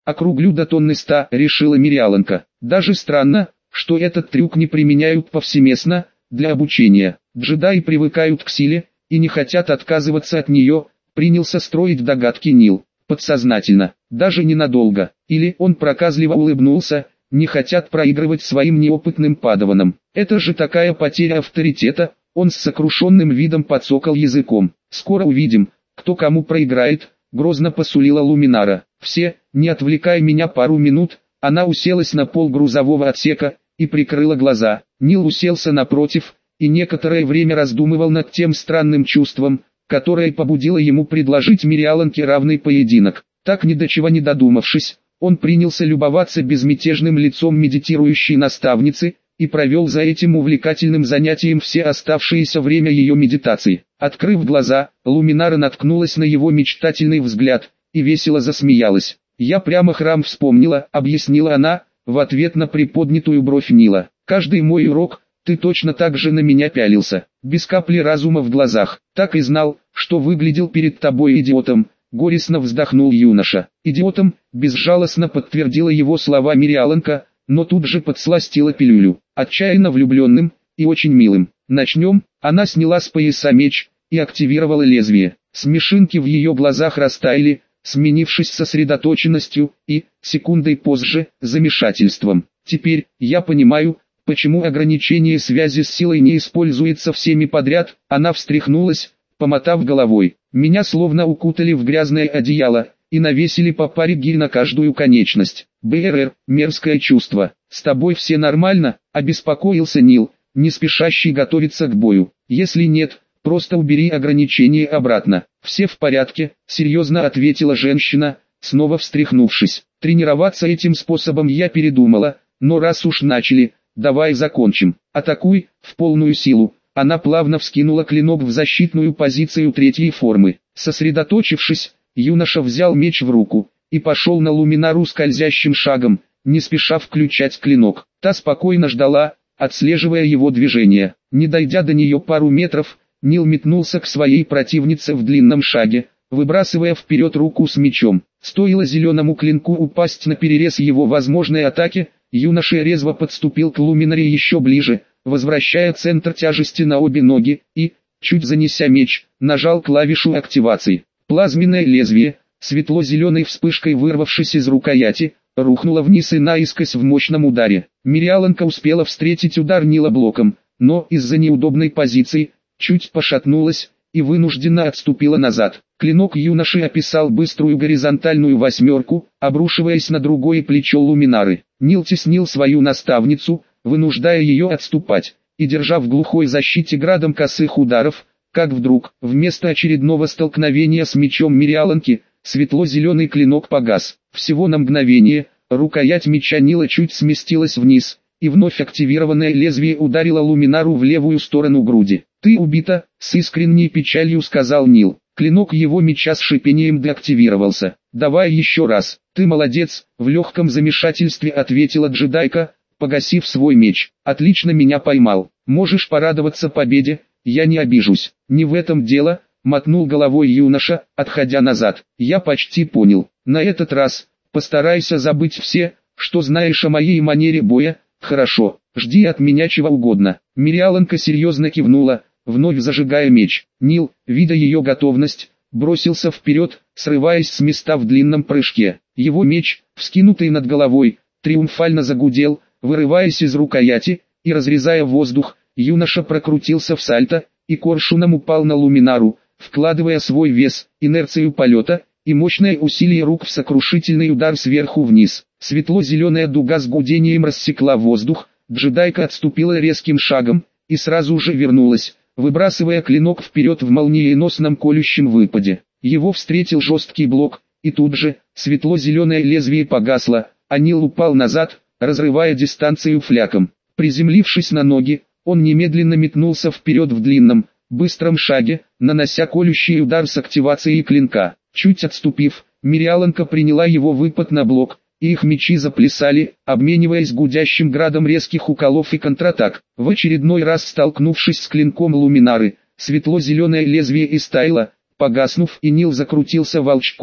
округлю до тонны 100, решила Мириаланка. Даже странно, что этот трюк не применяют повсеместно, для обучения. Джедаи привыкают к силе, и не хотят отказываться от нее, принялся строить догадки Нил. Подсознательно, даже ненадолго. Или он проказливо улыбнулся, не хотят проигрывать своим неопытным падаванам. Это же такая потеря авторитета, он с сокрушенным видом подсокал языком. Скоро увидим, кто кому проиграет, грозно посулила Луминара. Все, не отвлекай меня пару минут, она уселась на пол грузового отсека и прикрыла глаза. Нил уселся напротив и некоторое время раздумывал над тем странным чувством, которое побудило ему предложить Мириаланке равный поединок. Так ни до чего не додумавшись, он принялся любоваться безмятежным лицом медитирующей наставницы и провел за этим увлекательным занятием все оставшееся время ее медитации. Открыв глаза, Луминара наткнулась на его мечтательный взгляд и весело засмеялась. «Я прямо храм вспомнила», — объяснила она, в ответ на приподнятую бровь Нила. «Каждый мой урок, ты точно так же на меня пялился, без капли разума в глазах. Так и знал, что выглядел перед тобой идиотом», — горестно вздохнул юноша. «Идиотом», — безжалостно подтвердила его слова Мириаланка, но тут же подсластила пилюлю. «Отчаянно влюбленным и очень милым. Начнем». Она сняла с пояса меч и активировала лезвие. Смешинки в ее глазах растаяли, сменившись сосредоточенностью и, секундой позже, замешательством. «Теперь, я понимаю, почему ограничение связи с силой не используется всеми подряд», она встряхнулась, помотав головой. «Меня словно укутали в грязное одеяло и навесили по паре гирь на каждую конечность. БРР, мерзкое чувство. С тобой все нормально?» — обеспокоился Нил, не спешащий готовиться к бою. «Если нет, просто убери ограничение обратно». «Все в порядке», — серьезно ответила женщина, снова встряхнувшись. «Тренироваться этим способом я передумала, но раз уж начали, давай закончим. Атакуй, в полную силу». Она плавно вскинула клинок в защитную позицию третьей формы. Сосредоточившись, юноша взял меч в руку и пошел на Луминару скользящим шагом, не спеша включать клинок. Та спокойно ждала, отслеживая его движение. Не дойдя до нее пару метров, Нил метнулся к своей противнице в длинном шаге, выбрасывая вперед руку с мечом. Стоило зеленому клинку упасть на перерез его возможной атаки, юноша резво подступил к Луминаре еще ближе, возвращая центр тяжести на обе ноги, и, чуть занеся меч, нажал клавишу активации. Плазменное лезвие, светло-зеленой вспышкой вырвавшись из рукояти, рухнуло вниз и наискось в мощном ударе. Мириаланка успела встретить удар Нила блоком, но из-за неудобной позиции, чуть пошатнулась и вынужденно отступила назад. Клинок юноши описал быструю горизонтальную восьмерку, обрушиваясь на другое плечо Луминары. Нил теснил свою наставницу, вынуждая ее отступать, и держа в глухой защите градом косых ударов, как вдруг, вместо очередного столкновения с мечом Мириаланки, светло-зеленый клинок погас. Всего на мгновение, рукоять меча Нила чуть сместилась вниз, и вновь активированное лезвие ударило Луминару в левую сторону груди. «Ты убита», — с искренней печалью сказал Нил. Клинок его меча с шипением деактивировался. «Давай еще раз». «Ты молодец», — в легком замешательстве ответила джедайка, погасив свой меч. «Отлично меня поймал. Можешь порадоваться победе, я не обижусь». «Не в этом дело», — мотнул головой юноша, отходя назад. «Я почти понял. На этот раз, постарайся забыть все, что знаешь о моей манере боя. Хорошо, жди от меня чего угодно». Мириаланка серьезно кивнула, вновь зажигая меч. Нил, видя ее готовность, бросился вперед, срываясь с места в длинном прыжке. Его меч, вскинутый над головой, триумфально загудел, вырываясь из рукояти и разрезая воздух. Юноша прокрутился в сальто и коршуном упал на Луминару, вкладывая свой вес, инерцию полета и мощное усилие рук в сокрушительный удар сверху вниз. Светло-зеленая дуга с гудением рассекла воздух, джедайка отступила резким шагом и сразу же вернулась, выбрасывая клинок вперед в молниеносном колющем выпаде. Его встретил жесткий блок, и тут же, светло-зеленое лезвие погасло, а Нил упал назад, разрывая дистанцию фляком. Приземлившись на ноги, он немедленно метнулся вперед в длинном, быстром шаге, нанося колющий удар с активацией клинка. Чуть отступив, Мириаланка приняла его выпад на блок, и их мечи заплясали, обмениваясь гудящим градом резких уколов и контратак. В очередной раз столкнувшись с клинком Луминары, светло-зеленое лезвие истаяло, погаснув, и Нил закрутился волчком,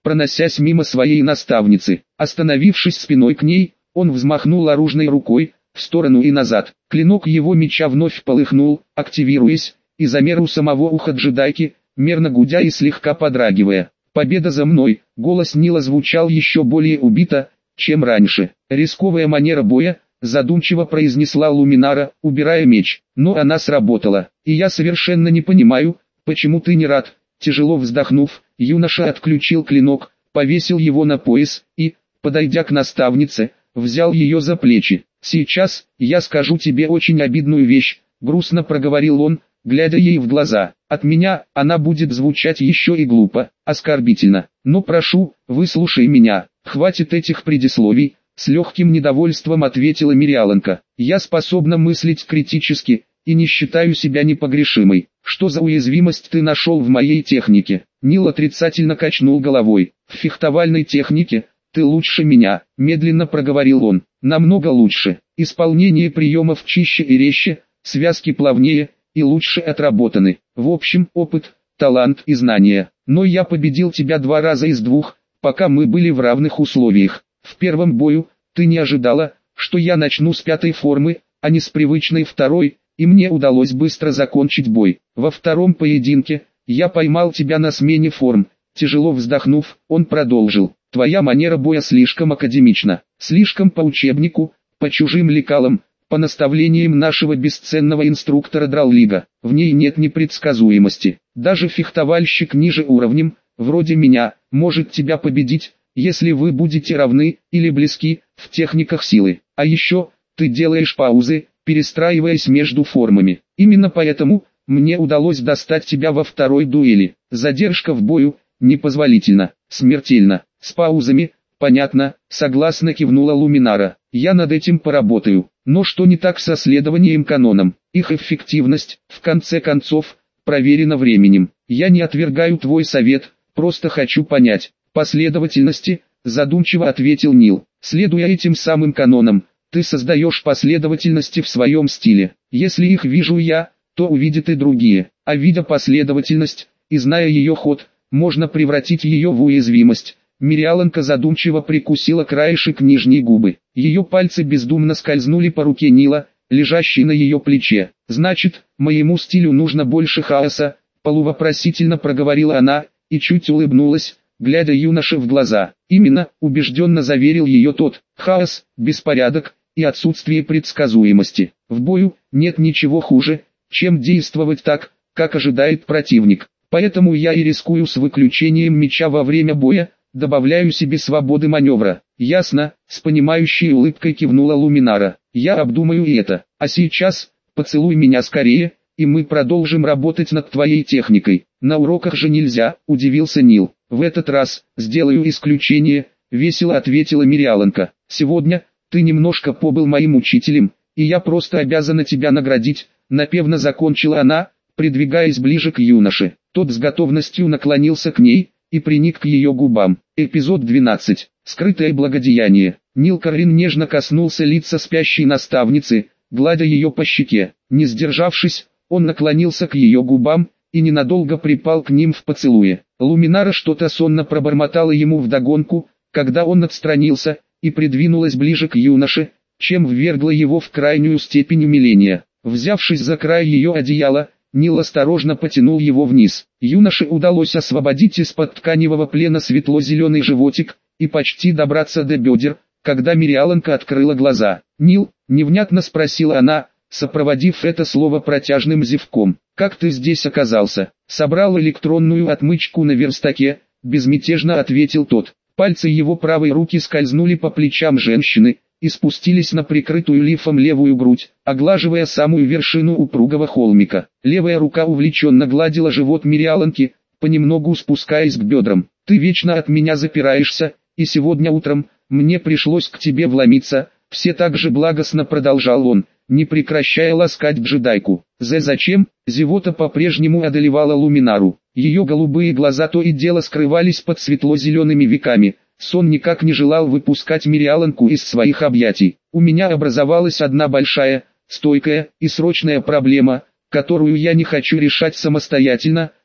проносясь мимо своей наставницы. Остановившись спиной к ней, он взмахнул оружной рукой, в сторону и назад. Клинок его меча вновь полыхнул, активируясь, и замер у самого уха джедайки, мерно гудя и слегка подрагивая. «Победа за мной!» Голос Нила звучал еще более убито, чем раньше. «Рисковая манера боя», задумчиво произнесла Луминара, убирая меч. «Но она сработала, и я совершенно не понимаю, почему ты не рад». Тяжело вздохнув, юноша отключил клинок, повесил его на пояс и, подойдя к наставнице, взял ее за плечи. «Сейчас, я скажу тебе очень обидную вещь», грустно проговорил он, глядя ей в глаза. «От меня она будет звучать еще и глупо, оскорбительно. Но прошу, выслушай меня, хватит этих предисловий», с легким недовольством ответила Мириаланка. «Я способна мыслить критически, и не считаю себя непогрешимой. Что за уязвимость ты нашел в моей технике?» Нил отрицательно качнул головой. «В фехтовальной технике ты лучше меня», медленно проговорил он. «Намного лучше. Исполнение приемов чище и резче, связки плавнее и лучше отработаны. В общем, опыт, талант и знания. Но я победил тебя 2 раза из 2, пока мы были в равных условиях. В первом бою ты не ожидала, что я начну с 5-й формы, а не с привычной 2-й, и мне удалось быстро закончить бой. Во втором поединке я поймал тебя на смене форм». Тяжело вздохнув, он продолжил. «Твоя манера боя слишком академична, слишком по учебнику, по чужим лекалам, по наставлениям нашего бесценного инструктора Драллига. В ней нет непредсказуемости. Даже фехтовальщик ниже уровнем, вроде меня, может тебя победить, если вы будете равны или близки в техниках силы. А еще, ты делаешь паузы, перестраиваясь между формами. Именно поэтому мне удалось достать тебя во 2-й дуэли. Задержка в бою непозволительна, смертельно. С паузами, понятно», согласно кивнула Луминара. «Я над этим поработаю. Но что не так со следованием канонам? Их эффективность, в конце концов, проверена временем. Я не отвергаю твой совет, просто хочу понять». «Последовательности», задумчиво ответил Нил. «Следуя этим самым канонам, ты создаешь последовательности в своем стиле. Если их вижу я, то увидят и другие. А видя последовательность, и зная ее ход, можно превратить ее в уязвимость». Мириаланка задумчиво прикусила краешек нижней губы. Ее пальцы бездумно скользнули по руке Нила, лежащей на ее плече. «Значит, моему стилю нужно больше хаоса», полувопросительно проговорила она, и чуть улыбнулась, глядя юноше в глаза. «Именно», убежденно заверил ее тот. «Хаос, беспорядок и отсутствие предсказуемости. В бою нет ничего хуже, чем действовать так, как ожидает противник. Поэтому я и рискую с выключением меча во время боя, добавляю себе свободы маневра». «Ясно», с понимающей улыбкой кивнула Луминара. «Я обдумаю и это. А сейчас, поцелуй меня скорее, и мы продолжим работать над твоей техникой». «На уроках же нельзя», удивился Нил. «В этот раз сделаю исключение», весело ответила Мириаланка. «Сегодня ты немножко побыл моим учителем, и я просто обязана тебя наградить», напевно закончила она, придвигаясь ближе к юноше. Тот с готовностью наклонился к ней и приник к ее губам. Эпизод 12. Скрытое благодеяние. Нил Каррин нежно коснулся лица спящей наставницы, гладя ее по щеке. Не сдержавшись, он наклонился к ее губам и ненадолго припал к ним в поцелуе. Луминара что-то сонно пробормотала ему вдогонку, когда он отстранился, и придвинулась ближе к юноше, чем ввергла его в крайнюю степень умиления. Взявшись за край ее одеяла, Нил осторожно потянул его вниз. Юноше удалось освободить из-под тканевого плена светло-зеленый животик и почти добраться до бедер, когда Мириаланка открыла глаза. «Нил», невнятно спросила она, сопроводив это слово протяжным зевком. «Как ты здесь оказался?» «Собрал электронную отмычку на верстаке», безмятежно ответил тот. Пальцы его правой руки скользнули по плечам женщины и спустились на прикрытую лифом левую грудь, оглаживая самую вершину упругого холмика. Левая рука увлеченно гладила живот Мириаланки, понемногу спускаясь к бедрам. «Ты вечно от меня запираешься, и сегодня утром мне пришлось к тебе вломиться», все так же благостно продолжал он, не прекращая ласкать джедайку. «Зачем?» Зевота по-прежнему одолевала Луминару. Ее голубые глаза то и дело скрывались под светло-зелеными веками. Сон никак не желал выпускать Мириаланку из своих объятий. «У меня образовалась одна большая, стойкая и срочная проблема, которую я не хочу решать самостоятельно»,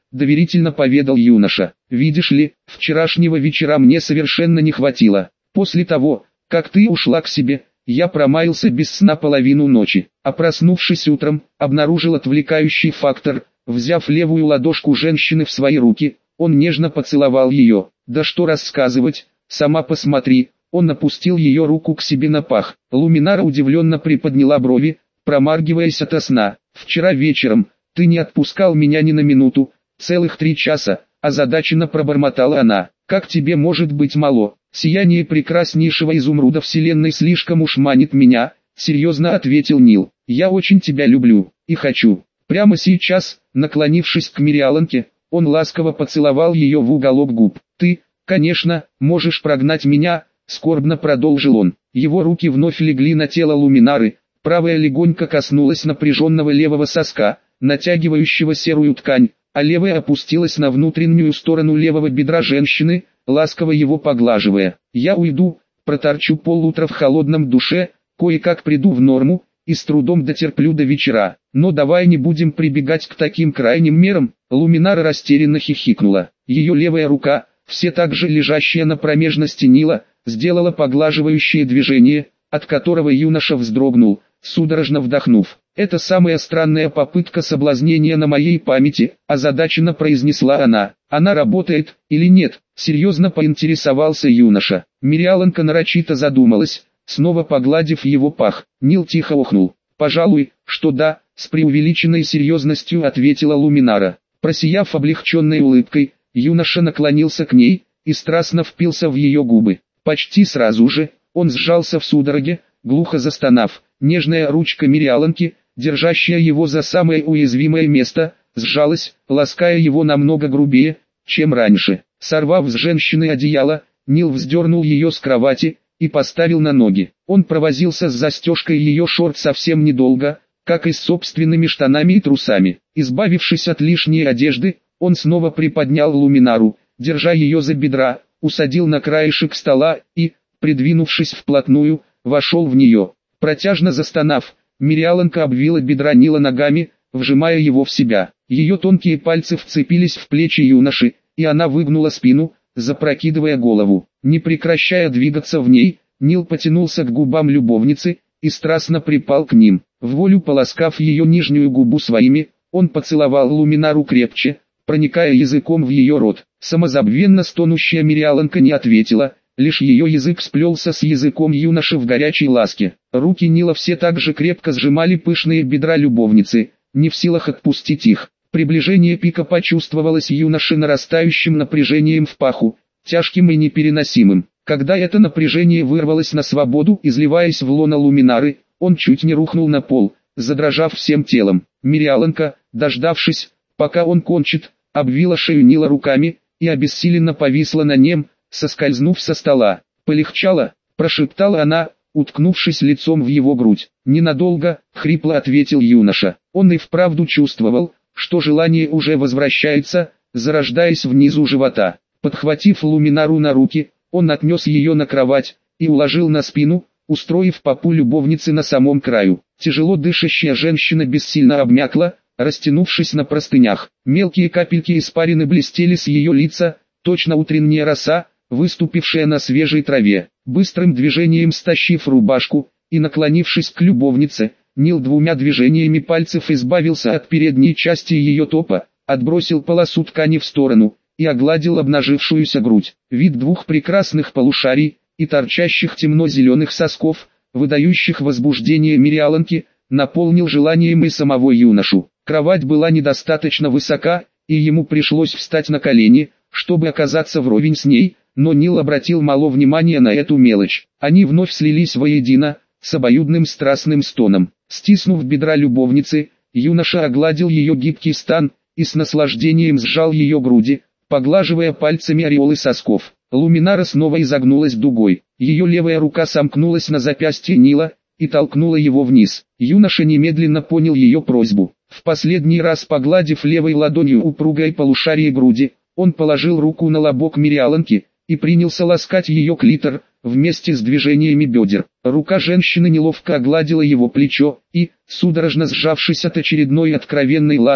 доверительно поведал юноша. «Видишь ли, вчерашнего вечера мне совершенно не хватило. После того, как ты ушла к себе, я промаялся без сна половину ночи, а проснувшись утром, обнаружил отвлекающий фактор. Взяв левую ладошку женщины в свои руки, он нежно поцеловал ее. Да что рассказывать, сама посмотри». Он опустил ее руку к себе на пах. Луминара удивленно приподняла брови, промаргиваясь ото сна. «Вчера вечером ты не отпускал меня ни на минуту, целых 3 часа», озадаченно пробормотала она. «Как тебе может быть мало? Сияние прекраснейшего изумруда вселенной слишком уж манит меня», серьезно ответил Нил. «Я очень тебя люблю и хочу. Прямо сейчас», наклонившись к Мириаланке, он ласково поцеловал ее в уголок губ. «Ты, конечно, можешь прогнать меня», скорбно продолжил он. Его руки вновь легли на тело Луминары, правая легонько коснулась напряженного левого соска, натягивающего серую ткань, а левая опустилась на внутреннюю сторону левого бедра женщины, ласково его поглаживая. «Я уйду, проторчу полутра в холодном душе, кое-как приду в норму, и с трудом дотерплю до вечера. Но давай не будем прибегать к таким крайним мерам». Луминара растерянно хихикнула. Ее левая рука, все так же лежащая на промежности Нила, сделала поглаживающее движение, от которого юноша вздрогнул, судорожно вдохнув. «Это самая странная попытка соблазнения на моей памяти», озадаченно произнесла она. «Она работает или нет?» серьезно поинтересовался юноша. Мириаланка нарочито задумалась, снова погладив его пах. Нил тихо охнул. «Пожалуй, что да», с преувеличенной серьезностью ответила Луминара. Просияв облегченной улыбкой, юноша наклонился к ней и страстно впился в ее губы. Почти сразу же, он сжался в судороге, глухо застонав. Нежная ручка Мириаланки, держащая его за самое уязвимое место, сжалась, лаская его намного грубее, чем раньше. Сорвав с женщины одеяло, Нил вздернул ее с кровати и поставил на ноги. Он провозился с застежкой ее шорт совсем недолго, как и с собственными штанами и трусами. Избавившись от лишней одежды, он снова приподнял Луминару, держа ее за бедра, усадил на краешек стола и, придвинувшись вплотную, вошел в нее. Протяжно застонав, Мириаланка обвила бедра Нила ногами, вжимая его в себя. Ее тонкие пальцы вцепились в плечи юноши, и она выгнула спину, запрокидывая голову. Не прекращая двигаться в ней, Нил потянулся к губам любовницы и страстно припал к ним. Вволю полоскав ее нижнюю губу своими, он поцеловал Луминару крепче, проникая языком в ее рот. Самозабвенно стонущая Мириаланка не ответила, лишь ее язык сплелся с языком юноши в горячей ласке. Руки Нила все так же крепко сжимали пышные бедра любовницы, не в силах отпустить их. Приближение пика почувствовалось юноше нарастающим напряжением в паху, тяжким и непереносимым. Когда это напряжение вырвалось на свободу, изливаясь в лоно Луминары, он чуть не рухнул на пол, задрожав всем телом. Мириаланка, дождавшись, пока он кончит, обвила шею Нила руками и обессиленно повисла на нем, соскользнув со стола. «Полегчало?» – прошептала она, уткнувшись лицом в его грудь. «Ненадолго», – хрипло ответил юноша. Он и вправду чувствовал, что желание уже возвращается, зарождаясь внизу живота. Подхватив Луминару на руки, он отнес ее на кровать и уложил на спину, устроив попу любовницы на самом краю. Тяжело дышащая женщина бессильно обмякла, растянувшись на простынях. Мелкие капельки испарины блестели с ее лица, точно утренняя роса, выступившая на свежей траве. Быстрым движением стащив рубашку и наклонившись к любовнице, Нил двумя движениями пальцев избавился от передней части ее топа, отбросил полосу ткани в сторону и огладил обнажившуюся грудь. Вид двух прекрасных полушарий и торчащих темно-зеленых сосков, выдающих возбуждение Мириаланки, наполнил желанием и самого юношу. Кровать была недостаточно высока, и ему пришлось встать на колени, чтобы оказаться вровень с ней, но Нил обратил мало внимания на эту мелочь. Они вновь слились воедино, с обоюдным страстным стоном. Стиснув бедра любовницы, юноша огладил ее гибкий стан и с наслаждением сжал ее груди, поглаживая пальцами ореолы сосков. Луминара снова изогнулась дугой. Ее левая рука сомкнулась на запястье Нила и толкнула его вниз. Юноша немедленно понял ее просьбу. В последний раз погладив левой ладонью упругое полушарие груди, он положил руку на лобок Мириаланки и принялся ласкать ее клитор, вместе с движениями бедер. Рука женщины неловко огладила его плечо и, судорожно сжавшись от очередной откровенной ласки,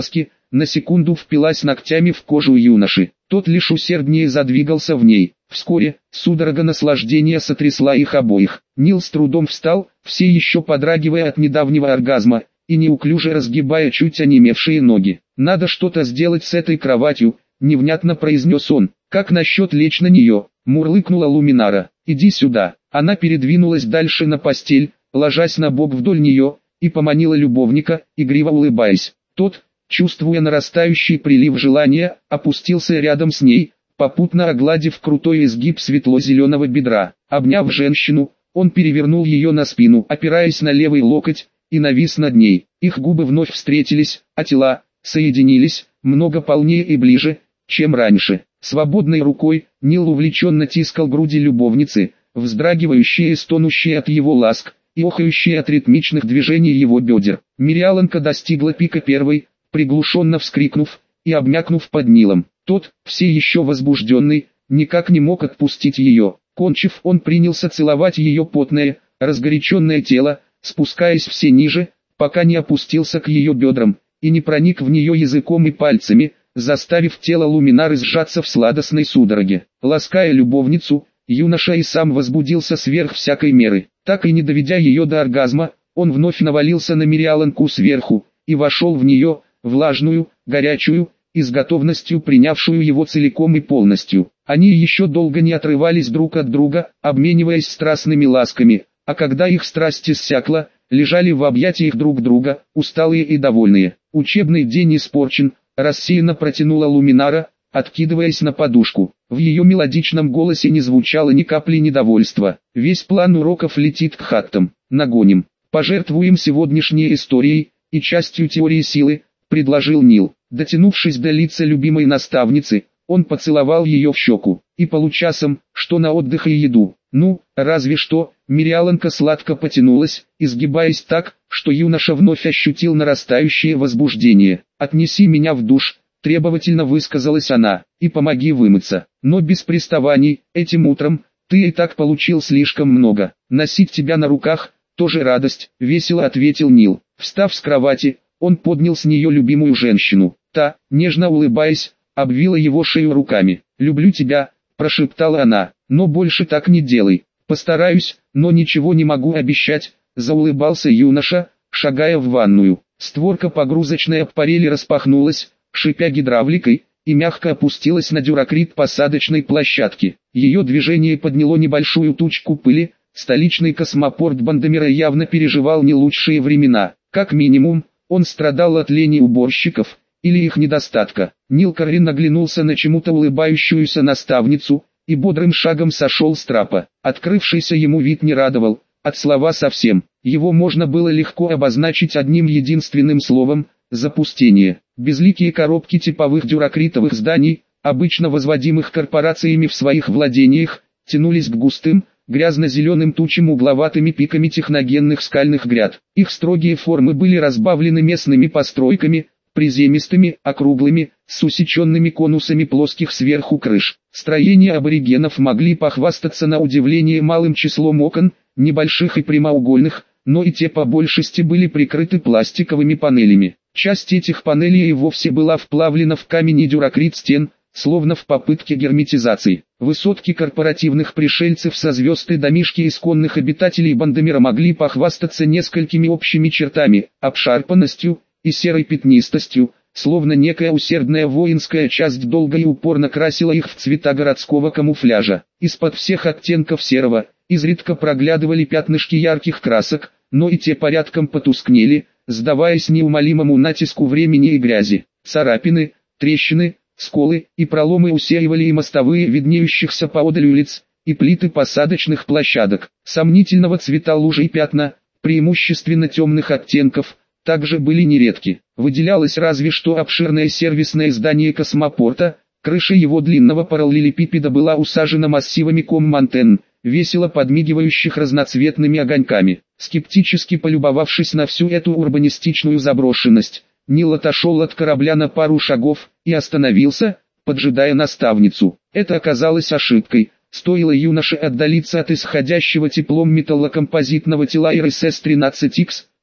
на секунду впилась ногтями в кожу юноши. Тот лишь усерднее задвигался в ней. Вскоре, судорога наслаждения сотрясла их обоих. Нил с трудом встал, все еще подрагивая от недавнего оргазма, и неуклюже разгибая чуть онемевшие ноги. «Надо что-то сделать с этой кроватью», — невнятно произнес он. «Как насчет лечь на нее?» — мурлыкнула Луминара. «Иди сюда». Она передвинулась дальше на постель, ложась на бок вдоль нее, и поманила любовника, игриво улыбаясь. Тот, чувствуя нарастающий прилив желания, опустился рядом с ней, попутно огладив крутой изгиб светло-зеленого бедра. Обняв женщину, он перевернул ее на спину, опираясь на левый локоть, и навис над ней. Их губы вновь встретились, а тела соединились, много полнее и ближе, чем раньше. Свободной рукой Нил увлеченно тискал груди любовницы, вздрагивающие и стонущие от его ласк, и охающие от ритмичных движений его бедер. Мириаланка достигла пика первой, приглушенно вскрикнув и обмякнув под Нилом. Тот, все еще возбужденный, никак не мог отпустить ее. Кончив, он принялся целовать ее потное, разгоряченное тело, спускаясь все ниже, пока не опустился к ее бедрам, и не проник в нее языком и пальцами, заставив тело Луминары сжаться в сладостной судороге. Лаская любовницу, юноша и сам возбудился сверх всякой меры. Так и не доведя ее до оргазма, он вновь навалился на Мириаланку сверху, и вошел в нее, влажную, горячую, и с готовностью принявшую его целиком и полностью. Они еще долго не отрывались друг от друга, обмениваясь страстными ласками, а когда их страсть иссякла, лежали в объятиях друг друга, усталые и довольные. «Учебный день испорчен», — рассеянно протянула Луминара, откидываясь на подушку. В ее мелодичном голосе не звучало ни капли недовольства. «Весь план уроков летит к хаттам. Нагоним. Пожертвуем сегодняшней историей и частью теории силы», — предложил Нил. Дотянувшись до лица любимой наставницы, он поцеловал ее в щеку. «И получасом, что на отдых и еду». «Ну, разве что», — Мириаланка сладко потянулась, изгибаясь так, что юноша вновь ощутил нарастающее возбуждение. «Отнеси меня в душ», — требовательно высказалась она, — «и помоги вымыться. Но без приставаний, этим утром, ты и так получил слишком много. Носить тебя на руках, тоже радость», — весело ответил Нил. Встав с кровати, он поднял с нее любимую женщину. Та, нежно улыбаясь, обвила его шею руками. «Люблю тебя», — прошептала она, — «но больше так не делай». «Постараюсь, но ничего не могу обещать», — заулыбался юноша, шагая в ванную. Створка погрузочной аппарели распахнулась, шипя гидравликой, и мягко опустилась на дюракрит посадочной площадки. Ее движение подняло небольшую тучку пыли, столичный космопорт Бандемира явно переживал не лучшие времена. Как минимум, он страдал от лени уборщиков, или их недостатка. Нил Каррин оглянулся на чему-то улыбающуюся наставницу, и бодрым шагом сошел с трапа. Открывшийся ему вид не радовал, от слова совсем. Его можно было легко обозначить одним единственным словом – запустение. Безликие коробки типовых дюракритовых зданий, обычно возводимых корпорациями в своих владениях, тянулись к густым, грязно-зеленым тучам угловатыми пиками техногенных скальных гряд. Их строгие формы были разбавлены местными постройками, приземистыми, округлыми, с усеченными конусами плоских сверху крыш. Строения аборигенов могли похвастаться на удивление малым числом окон, небольших и прямоугольных, но и те по большести были прикрыты пластиковыми панелями. Часть этих панелей и вовсе была вплавлена в камень и дюракрит стен, словно в попытке герметизации. Высотки корпоративных пришельцев со звезд и домишки исконных обитателей Бандемира могли похвастаться несколькими общими чертами, обшарпанностью и серой пятнистостью, словно некая усердная воинская часть долго и упорно красила их в цвета городского камуфляжа. Из-под всех оттенков серого, изредка проглядывали пятнышки ярких красок, но и те порядком потускнели, сдаваясь неумолимому натиску времени и грязи. Царапины, трещины, сколы и проломы усеивали и мостовые виднеющихся поодаль улиц, и плиты посадочных площадок. Сомнительного цвета лужи и пятна, преимущественно темных оттенков, также были нередки. Выделялось разве что обширное сервисное здание космопорта, крыша его длинного параллелепипеда была усажена массивами ком-антенн, весело подмигивающих разноцветными огоньками. Скептически полюбовавшись на всю эту урбанистичную заброшенность, Нил отошел от корабля на пару шагов и остановился, поджидая наставницу. Это оказалось ошибкой. Стоило юноше отдалиться от исходящего теплом металлокомпозитного тела РСС-13Х,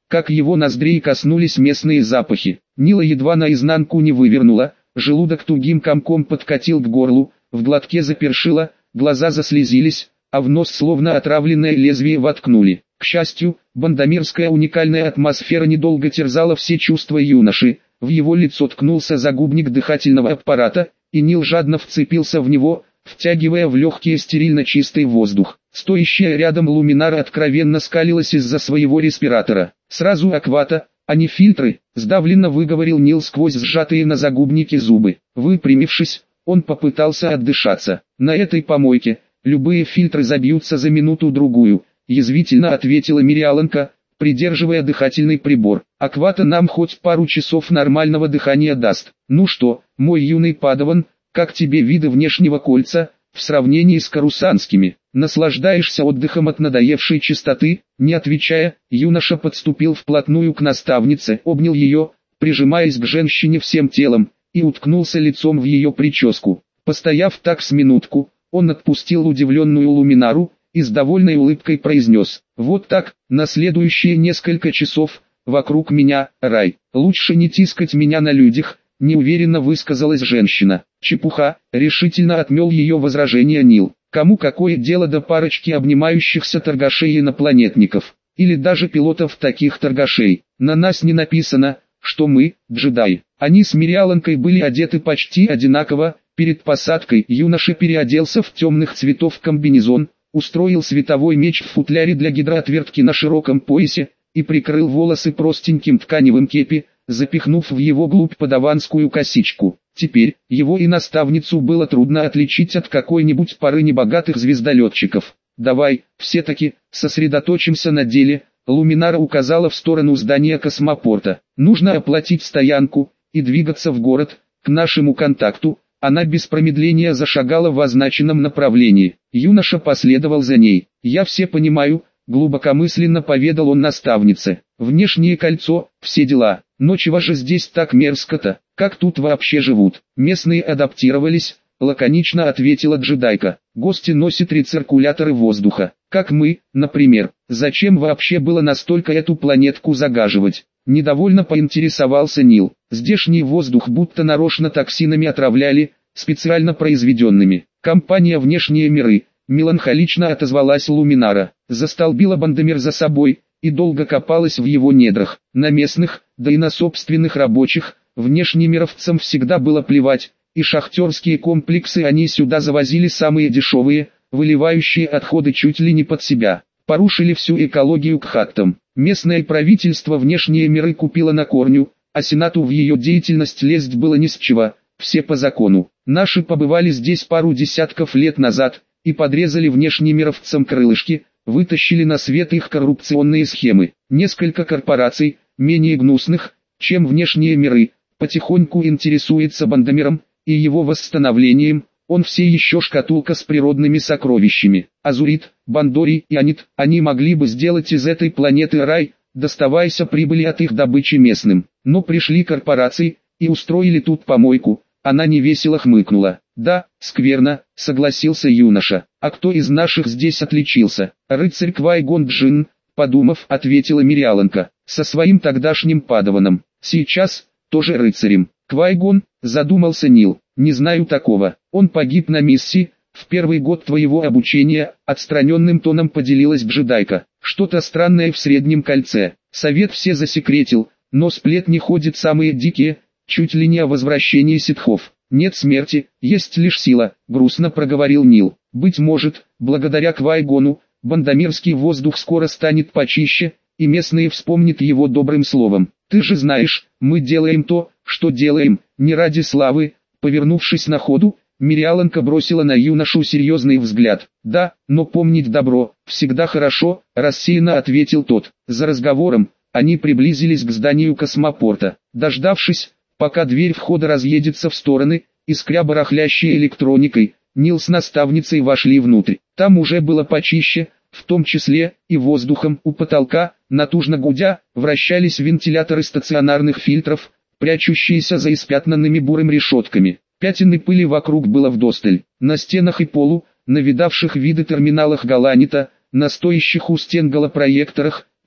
как его ноздрей коснулись местные запахи. Нила едва наизнанку не вывернула, желудок тугим комком подкатил к горлу, в глотке запершило, глаза заслезились, а в нос словно отравленное лезвие воткнули. К счастью, бандамирская уникальная атмосфера недолго терзала все чувства юноши, в его лицо ткнулся загубник дыхательного аппарата, и Нил жадно вцепился в него, втягивая в легкие стерильно чистый воздух. Стоящая рядом Луминара откровенно скалилась из-за своего респиратора. «Сразу аквата, а не фильтры», — сдавленно выговорил Нил сквозь сжатые на загубнике зубы. Выпрямившись, он попытался отдышаться. «На этой помойке любые фильтры забьются за минуту-другую», — язвительно ответила Мириаланка, придерживая дыхательный прибор. «Аквата нам хоть пару часов нормального дыхания даст. Ну что, мой юный падаван, как тебе виды внешнего кольца, в сравнении с карусанскими? Наслаждаешься отдыхом от надоевшей чистоты?» Не отвечая, юноша подступил вплотную к наставнице, обнял ее, прижимаясь к женщине всем телом, и уткнулся лицом в ее прическу. Постояв так с минутку, он отпустил удивленную Луминару, и с довольной улыбкой произнес: «Вот так, на следующие несколько часов, вокруг меня, рай. Лучше не тискать меня на людях», — неуверенно высказалась женщина. «Чепуха», — решительно отмел ее возражение Нил. «Кому какое дело до парочки обнимающихся торгашей-инопланетников, или даже пилотов таких торгашей? На нас не написано, что мы, джедаи». Они с Мириаланкой были одеты почти одинаково. Перед посадкой юноша переоделся в темных цветов комбинезон, устроил световой меч в футляре для гидроотвертки на широком поясе и прикрыл волосы простеньким тканевым кепи, запихнув в его глубь подаванскую косичку. Теперь его и наставницу было трудно отличить от какой-нибудь пары небогатых звездолетчиков. «Давай, все-таки, сосредоточимся на деле», — Луминара указала в сторону здания космопорта. «Нужно оплатить стоянку и двигаться в город, к нашему контакту». Она без промедления зашагала в означенном направлении. Юноша последовал за ней. «Я все понимаю», — глубокомысленно поведал он наставнице. «Внешнее кольцо, все дела. Но чего же здесь так мерзко-то? Как тут вообще живут?» «Местные адаптировались», — лаконично ответила джедайка. «Гости носят рециркуляторы воздуха. Как мы, например. Зачем вообще было настолько эту планетку загаживать?» Недовольно поинтересовался Нил. «Здешний воздух будто нарочно токсинами отравляли, специально произведенными. Компания «Внешние миры», меланхолично отозвалась Луминара, застолбила Бандамир за собой и долго копалась в его недрах. На местных, да и на собственных рабочих, внешнемировцам всегда было плевать, и шахтерские комплексы они сюда завозили самые дешевые, выливающие отходы чуть ли не под себя. Порушили всю экологию к хаттам. Местное правительство «Внешние миры» купило на корню, а Сенату в ее деятельность лезть было не с чего, все по закону. Наши побывали здесь пару десятков лет назад и подрезали внешнемировцам крылышки, вытащили на свет их коррупционные схемы. Несколько корпораций, менее гнусных, чем «Внешние миры», потихоньку интересуется Бандамиром и его восстановлением. Он все еще шкатулка с природными сокровищами. Азурит, Бандори и Анит, они могли бы сделать из этой планеты рай, доставайся прибыли от их добычи местным. Но пришли корпорации и устроили тут помойку. Она невесело хмыкнула. «Да, скверно», — согласился юноша. «А кто из наших здесь отличился?» «Рыцарь Квай-Гон Джинн», — подумав, ответила Мириаланка. «Со своим тогдашним падаваном. Сейчас, тоже рыцарем». «Квай-Гон», — задумался Нил. «Не знаю такого. Он погиб на миссии, в первый год твоего обучения», — отстраненным тоном поделилась джедайка. «Что-то странное в Среднем кольце. Совет все засекретил, но сплетни ходят самые дикие, чуть ли не о возвращении ситхов. Нет смерти, есть лишь сила», — грустно проговорил Нил. «Быть может, благодаря Квай-Гону, бандамирский воздух скоро станет почище, и местные вспомнят его добрым словом. Ты же знаешь, мы делаем то, что делаем, не ради славы». Повернувшись на ходу, Мириаланка бросила на юношу серьезный взгляд. «Да, но помнить добро, всегда хорошо», — рассеянно ответил тот. За разговором, они приблизились к зданию космопорта. Дождавшись, пока дверь входа разъедется в стороны, искря барахлящей электроникой, Нил с наставницей вошли внутрь. Там уже было почище, в том числе и воздухом. У потолка, натужно гудя, вращались вентиляторы стационарных фильтров, прячущиеся за испятнанными бурым решетками. Пятен пыли вокруг было вдосталь. На стенах и полу, на видавших виды терминалах Галанита, на стоящих у стен голопроекторах,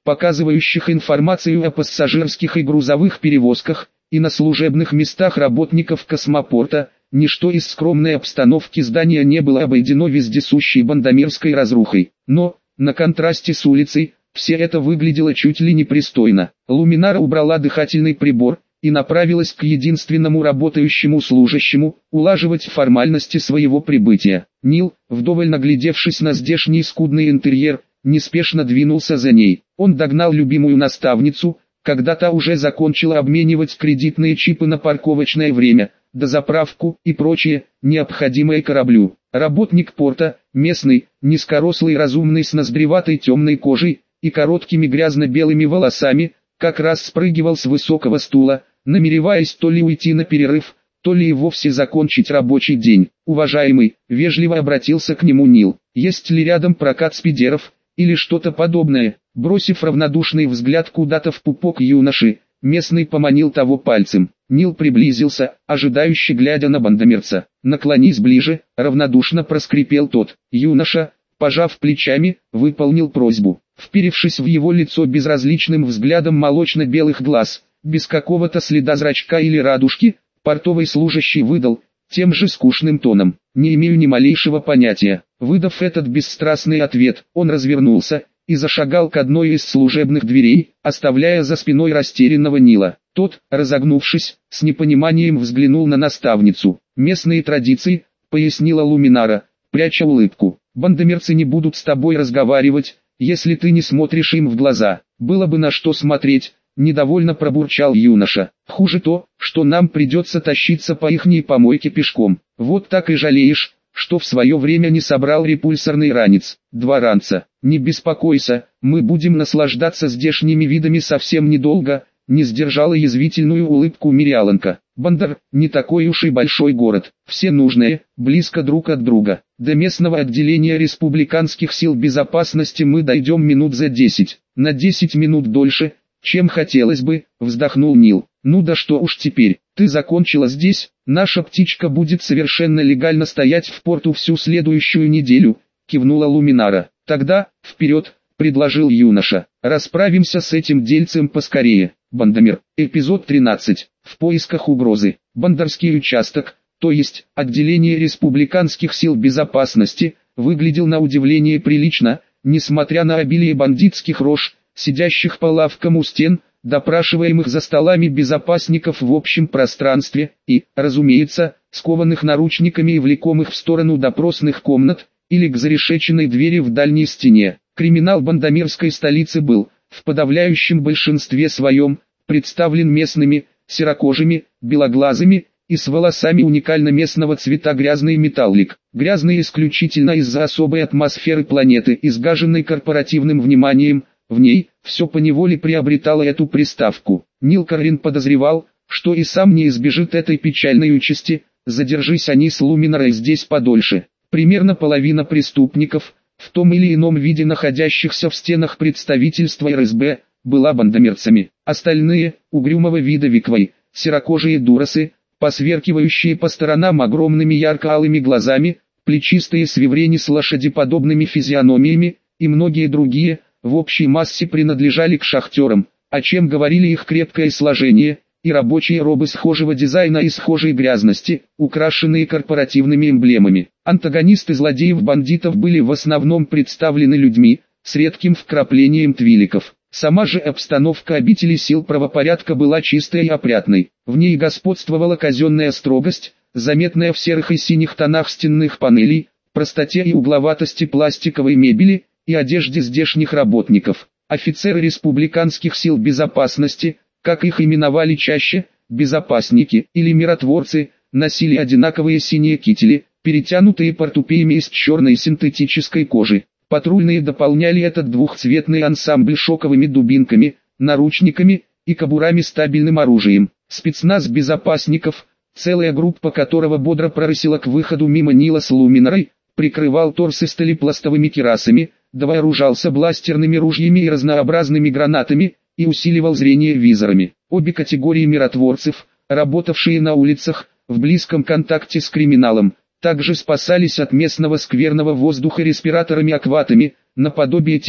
показывающих информацию о пассажирских и грузовых перевозках, и на служебных местах работников космопорта. Ничто из скромной обстановки здания не было обойдено вездесущей бандомерской разрухой. Но, на контрасте с улицей, все это выглядело чуть ли не пристойно. Луминара убрала дыхательный прибор и направилась к единственному работающему служащему, улаживать формальности своего прибытия. Нил, вдоволь наглядевшись на здешний скудный интерьер, неспешно двинулся за ней. Он догнал любимую наставницу, когда та уже закончила обменивать кредитные чипы на парковочное время, дозаправку и прочее, необходимое кораблю. Работник порта, местный, низкорослый разумный с ноздреватой темной кожей и короткими грязно-белыми волосами, как раз спрыгивал с высокого стула, намереваясь то ли уйти на перерыв, то ли и вовсе закончить рабочий день. «Уважаемый», — вежливо обратился к нему Нил, — «есть ли рядом прокат спидеров, или что-то подобное?» Бросив равнодушный взгляд куда-то в пупок юноши, местный поманил того пальцем. Нил приблизился, ожидающе глядя на бандомерца. «Наклонись ближе», — равнодушно проскрипел тот. Юноша, пожав плечами, выполнил просьбу. Вперевшись в его лицо безразличным взглядом молочно-белых глаз, без какого-то следа зрачка или радужки, портовый служащий выдал, тем же скучным тоном: «Не имею ни малейшего понятия». Выдав этот бесстрастный ответ, он развернулся и зашагал к одной из служебных дверей, оставляя за спиной растерянного Нила. Тот, разогнувшись, с непониманием взглянул на наставницу. «Местные традиции», — пояснила Луминара, пряча улыбку. «Бандомерцы не будут с тобой разговаривать, если ты не смотришь им в глаза». «Было бы на что смотреть», — недовольно пробурчал юноша. «Хуже то, что нам придется тащиться по ихней помойке пешком. Вот так и жалеешь, что в свое время не собрал репульсорный ранец». «Два ранца. Не беспокойся, мы будем наслаждаться здешними видами совсем недолго», — не сдержала язвительную улыбку Мириаланка. «Бандар — не такой уж и большой город. Все нужные, близко друг от друга. До местного отделения республиканских сил безопасности мы дойдем минут за 10. На 10 минут дольше, чем хотелось бы», — вздохнул Нил. «Ну да что уж теперь, ты закончила здесь, наша птичка будет совершенно легально стоять в порту всю следующую неделю», — кивнула Луминара. «Тогда, вперед», — предложил юноша, — «расправимся с этим дельцем поскорее». Бандомер. Эпизод 13. В поисках угрозы. Бандарский участок, то есть отделение республиканских сил безопасности, выглядел на удивление прилично, несмотря на обилие бандитских рож, сидящих по лавкам у стен, допрашиваемых за столами безопасников в общем пространстве и, разумеется, скованных наручниками и влекомых в сторону допросных комнат или к зарешеченной двери в дальней стене. Криминал бандомерской столицы был, в подавляющем большинстве своем, представлен местными, серокожими, белоглазыми и с волосами уникально местного цвета грязный металлик. Грязный исключительно из-за особой атмосферы планеты, изгаженной корпоративным вниманием. В ней все поневоле приобретало эту приставку. Нил Каррин подозревал, что и сам не избежит этой печальной участи, задержись они с Луминарой здесь подольше. Примерно половина преступников, в том или ином виде находящихся в стенах представительства РСБ, была бандомерцами. Остальные, угрюмого вида виквай, серокожие дуросы, посверкивающие по сторонам огромными ярко-алыми глазами, плечистые свиврени с лошадеподобными физиономиями, и многие другие, в общей массе принадлежали к шахтерам, о чем говорили их крепкое сложение, и рабочие робы схожего дизайна и схожей грязности, украшенные корпоративными эмблемами. Антагонисты злодеев-бандитов были в основном представлены людьми, с редким вкраплением твиликов. Сама же обстановка обители сил правопорядка была чистой и опрятной. В ней господствовала казенная строгость, заметная в серых и синих тонах стенных панелей, простоте и угловатости пластиковой мебели и одежде здешних работников. Офицеры республиканских сил безопасности, как их именовали чаще, безопасники или миротворцы, носили одинаковые синие кители, перетянутые портупеями из черной синтетической кожи. Патрульные дополняли этот двухцветный ансамбль шоковыми дубинками, наручниками и кобурами с стабильным оружием. Спецназ безопасников, целая группа которого бодро прорысила к выходу мимо Нила с Луминарой, прикрывал торсы сталепластовыми кирасами, вооружался бластерными ружьями и разнообразными гранатами, и усиливал зрение визорами. Обе категории миротворцев, работавшие на улицах, в близком контакте с криминалом, также спасались от местного скверного воздуха респираторами-акватами, наподобие тех,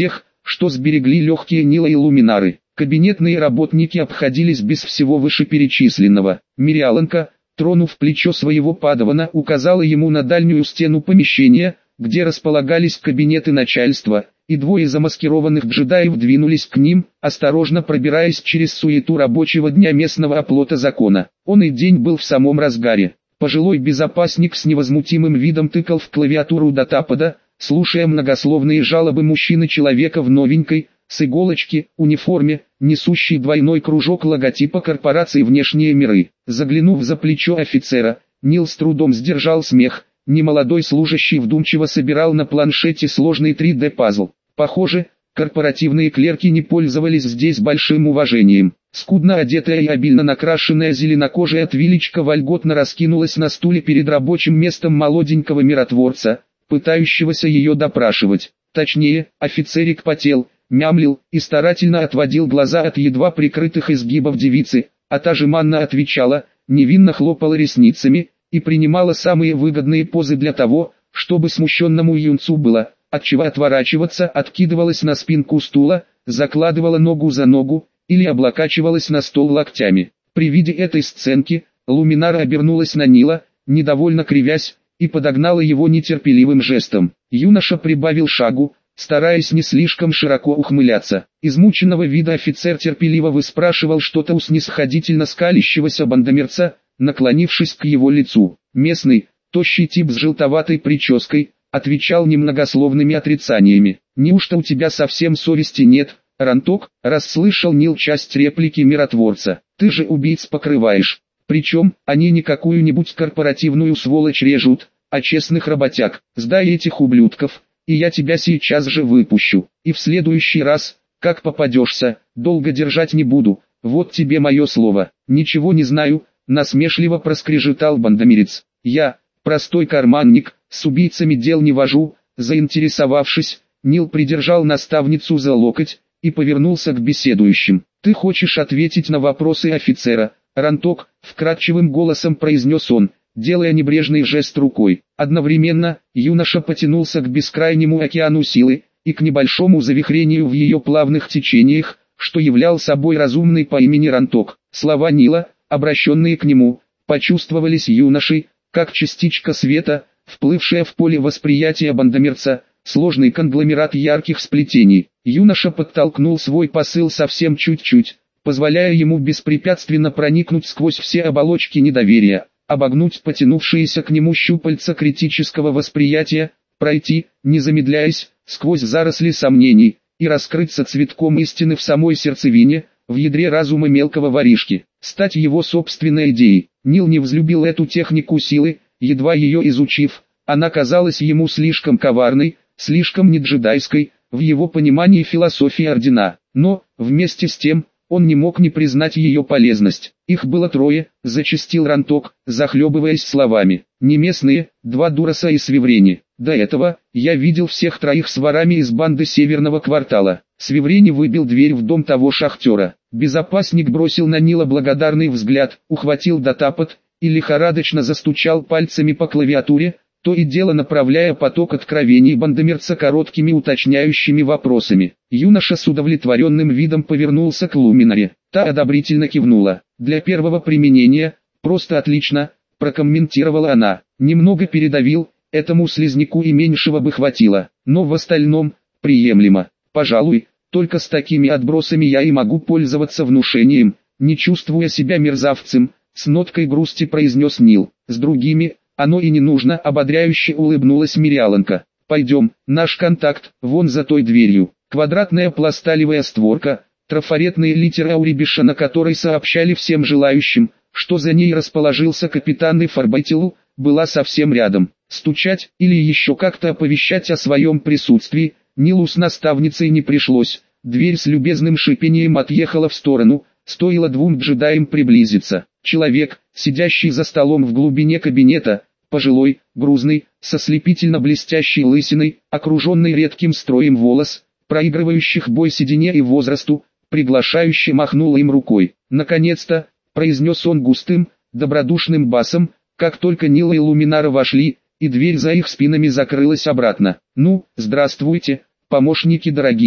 что сберегли легкие Нила и Луминары. Кабинетные работники обходились без всего вышеперечисленного. Мириаланка, тронув плечо своего падавана, указала ему на дальнюю стену помещения, где располагались кабинеты начальства, и двое замаскированных джедаев двинулись к ним, осторожно пробираясь через суету рабочего дня местного оплота закона. Он и день был в самом разгаре. Пожилой безопасник с невозмутимым видом тыкал в клавиатуру датапада, слушая многословные жалобы мужчины-человека в новенькой, с иголочки, униформе, несущий двойной кружок логотипа корпорации «Внешние миры». Заглянув за плечо офицера, Нил с трудом сдержал смех. Немолодой служащий вдумчиво собирал на планшете сложный 3D-пазл. Похоже, корпоративные клерки не пользовались здесь большим уважением. Скудно одетая и обильно накрашенная зеленокожая твилечка вольготно раскинулась на стуле перед рабочим местом молоденького миротворца, пытающегося ее допрашивать. Точнее, офицерик потел, мямлил и старательно отводил глаза от едва прикрытых изгибов девицы, а та жеманно отвечала, невинно хлопала ресницами и принимала самые выгодные позы для того, чтобы смущенному юнцу было, отчего отворачиваться, откидывалась на спинку стула, закладывала ногу за ногу, или облокачивалась на стол локтями. При виде этой сценки, Луминара обернулась на Нила, недовольно кривясь, и подогнала его нетерпеливым жестом. Юноша прибавил шагу, стараясь не слишком широко ухмыляться. Измученного вида офицер терпеливо выспрашивал что-то у снисходительно скалящегося бандомерца, наклонившись к его лицу. Местный, тощий тип с желтоватой прической, отвечал немногословными отрицаниями. «Неужто у тебя совсем совести нет, Ранток?» — расслышал Нил часть реплики миротворца. «Ты же убийц покрываешь. Причем, они не какую-нибудь корпоративную сволочь режут, а честных работяг. Сдай этих ублюдков, и я тебя сейчас же выпущу. И в следующий раз, как попадешься, долго держать не буду. Вот тебе мое слово». «Ничего не знаю», — насмешливо проскрежетал бандомерец. «Я, простой карманник, с убийцами дел не вожу». Заинтересовавшись, Нил придержал наставницу за локоть и повернулся к беседующим. «Ты хочешь ответить на вопросы офицера, Ранток?» — вкрадчивым голосом произнес он, делая небрежный жест рукой. Одновременно, юноша потянулся к бескрайнему океану силы и к небольшому завихрению в ее плавных течениях, что являл собой разумный по имени Ранток. Слова Нила, обращенные к нему, почувствовались юношей, как частичка света, вплывшая в поле восприятия бандомерца, сложный конгломерат ярких сплетений. Юноша подтолкнул свой посыл совсем чуть-чуть, позволяя ему беспрепятственно проникнуть сквозь все оболочки недоверия, обогнуть потянувшиеся к нему щупальца критического восприятия, пройти, не замедляясь, сквозь заросли сомнений, и раскрыться цветком истины в самой сердцевине, в ядре разума мелкого воришки, стать его собственной идеей. Нил не взлюбил эту технику силы, едва ее изучив, она казалась ему слишком коварной, слишком неджедайской, в его понимании философии ордена, но, вместе с тем, он не мог не признать ее полезность. «Их было трое», — зачастил Ранток, захлебываясь словами. «Не местные, два Дуроса и Свиврени. До этого, я видел всех троих с ворами из банды Северного квартала. Свиврени выбил дверь в дом того шахтера». Безопасник бросил на Нила благодарный взгляд, ухватил датапад и лихорадочно застучал пальцами по клавиатуре, то и дело направляя поток откровений бандомерца короткими уточняющими вопросами. Юноша с удовлетворенным видом повернулся к Луминаре. Та одобрительно кивнула. «Для первого применения, просто отлично», — прокомментировала она. «Немного передавил, этому слизняку и меньшего бы хватило, но в остальном, приемлемо. Пожалуй, только с такими отбросами я и могу пользоваться внушением», не чувствуя себя мерзавцем, с ноткой грусти произнес Нил. «С другими, оно и не нужно», — ободряюще улыбнулась Мириаланка. «Пойдем, наш контакт, вон за той дверью». Квадратная пласталевая створка, трафаретные литеры Аурибиша, на которой сообщали всем желающим, что за ней расположился капитан Фарбайтилу, была совсем рядом. Стучать или еще как-то оповещать о своем присутствии Нилу с наставницей не пришлось. Дверь с любезным шипением отъехала в сторону, стоило двум джедаям приблизиться. Человек, сидящий за столом в глубине кабинета, пожилой, грузный, со слепительно блестящей лысиной, окруженный редким строем волос, проигрывающих бой седине и возрасту, приглашающе махнул им рукой. «Наконец-то», — произнес он густым, добродушным басом, как только Нила и Луминара вошли, и дверь за их спинами закрылась обратно. «Ну, здравствуйте, помощники дорогие».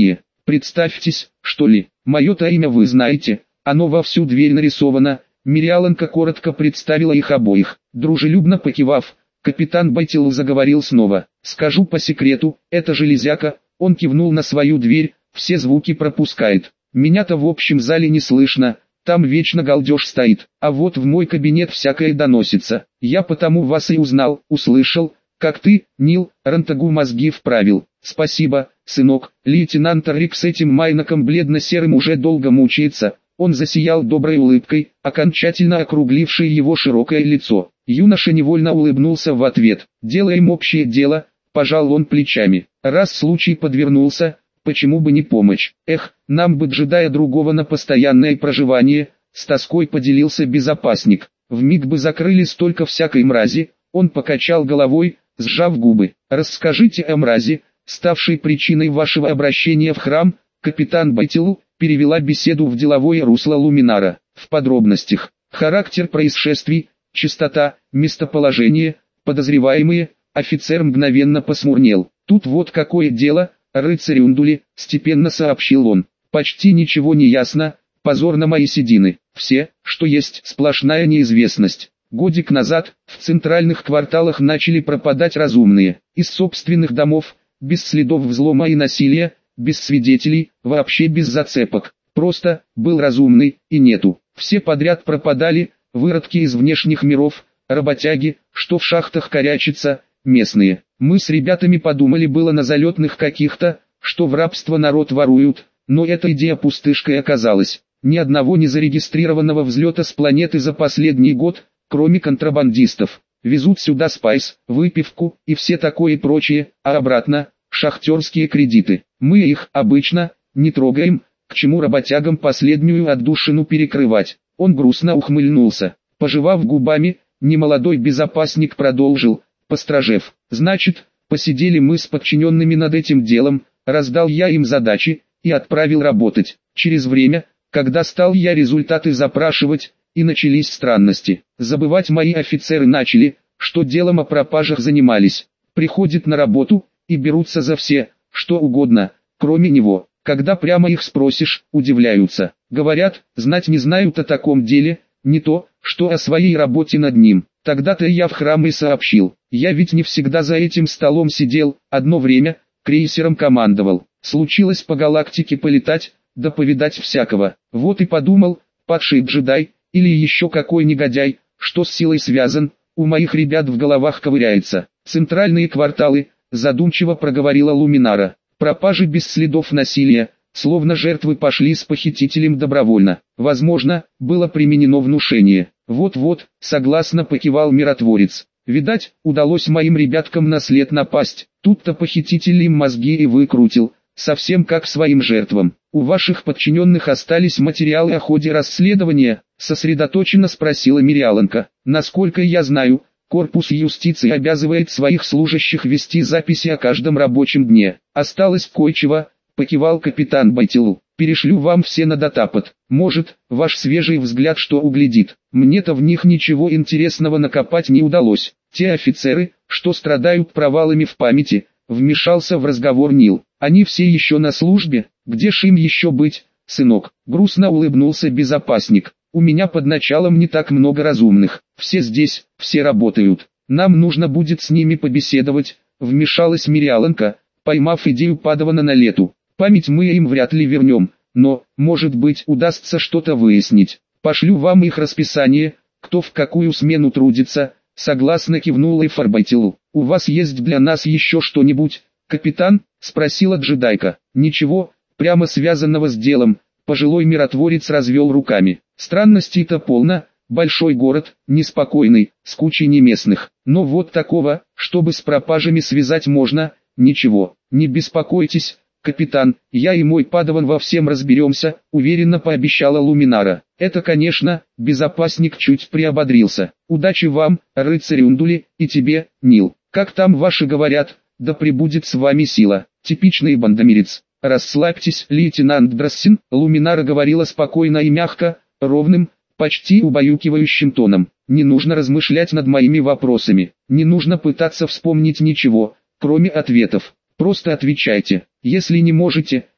Представьтесь, что ли, мое-то имя вы знаете, оно во всю дверь нарисовано. Мириаланка коротко представила их обоих. Дружелюбно покивав, капитан Байтилл заговорил снова. «Скажу по секрету, это железяка», он кивнул на свою дверь, «все звуки пропускает. Меня-то в общем зале не слышно, там вечно галдеж стоит, а вот в мой кабинет всякое доносится. Я потому вас и узнал, услышал, как ты, Нил, Рантагу мозги вправил. Спасибо, сынок». Лейтенант Рик с этим майнаком бледно-серым уже долго мучается. Он засиял доброй улыбкой, окончательно округлившей его широкое лицо. Юноша невольно улыбнулся в ответ. «Делаем общее дело», — пожал он плечами. «Раз случай подвернулся, почему бы не помочь? Эх, нам бы джедая другого на постоянное проживание», — с тоской поделился безопасник. «Вмиг бы закрыли столько всякой мрази», — он покачал головой, сжав губы. «Расскажите о мрази, ставшей причиной вашего обращения в храм, капитан Байтилл», перевела беседу в деловое русло Луминара. В подробностях: характер происшествий, частота, местоположение, подозреваемые. Офицер мгновенно посмурнел. «Тут вот какое дело, рыцарь Ундули», степенно сообщил он. «Почти ничего не ясно, позор на мои седины. Все, что есть, сплошная неизвестность. Годик назад, в центральных кварталах начали пропадать разумные. Из собственных домов, без следов взлома и насилия, без свидетелей, вообще без зацепок. Просто, был разумный, и нету. Все подряд пропадали, выродки из внешних миров, работяги, что в шахтах корячатся, местные. Мы с ребятами подумали было на залетных каких-то, что в рабство народ воруют, но эта идея пустышкой оказалась. Ни одного незарегистрированного взлета с планеты за последний год, кроме контрабандистов. Везут сюда спайс, выпивку и все такое прочее, а обратно – шахтерские кредиты. Мы их, обычно, не трогаем, к чему работягам последнюю отдушину перекрывать. Он грустно ухмыльнулся. Пожевав губами, немолодой безопасник продолжил, постражев. «Значит, посидели мы с подчиненными над этим делом, раздал я им задачи и отправил работать. Через время, когда стал я результаты запрашивать, и начались странности. Забывать мои офицеры начали, что делом о пропажах занимались. Приходят на работу и берутся за все, что угодно, кроме него. Когда прямо их спросишь, удивляются. Говорят, знать не знают о таком деле, не то, что о своей работе над ним. Тогда-то я в храм и сообщил. Я ведь не всегда за этим столом сидел, одно время, крейсером командовал. Случилось по галактике полетать, да повидать всякого. Вот и подумал, падший джедай, или еще какой негодяй, что с силой связан, у моих ребят в головах ковыряется. Центральные кварталы, задумчиво проговорила Луминара. Пропажи без следов насилия, словно жертвы пошли с похитителем добровольно. Возможно, было применено внушение. Вот-вот, согласно покивал миротворец. Видать, удалось моим ребяткам на след напасть. Тут-то похититель им мозги и выкрутил, совсем как своим жертвам. У ваших подчиненных остались материалы о ходе расследования? Сосредоточенно спросила Мириаланка. Насколько я знаю, корпус юстиции обязывает своих служащих вести записи о каждом рабочем дне. Осталось кое-чего, покивал капитан Байтилл. Перешлю вам все на датапад. Может, ваш свежий взгляд что углядит. Мне-то в них ничего интересного накопать не удалось. Те офицеры, что страдают провалами в памяти, вмешался в разговор Нил. Они все еще на службе, где ж им еще быть, сынок? Грустно улыбнулся безопасник. У меня под началом не так много разумных. Все здесь, все работают. Нам нужно будет с ними побеседовать, вмешалась Мириаланка, поймав идею Падавана на лету. Память мы им вряд ли вернем, но, может быть, удастся что-то выяснить. Пошлю вам их расписание, кто в какую смену трудится, согласно кивнул Эйфар Байтиллу. У вас есть для нас еще что-нибудь, капитан? Спросила джедайка. Ничего, прямо связанного с делом. Пожилой миротворец развел руками. Странностей-то полно, большой город, неспокойный, с кучей неместных. Но вот такого, чтобы с пропажами связать можно, ничего. Не беспокойтесь, капитан, я и мой падаван во всем разберемся, уверенно пообещала Луминара. Это, конечно, безопасник чуть приободрился. Удачи вам, рыцарь Ундули, и тебе, Нил. Как там ваши говорят, да пребудет с вами сила. Типичный бандамирец. Расслабьтесь, лейтенант Драссин, Луминара говорила спокойно и мягко, ровным, почти убаюкивающим тоном. Не нужно размышлять над моими вопросами. Не нужно пытаться вспомнить ничего, кроме ответов. Просто отвечайте. Если не можете,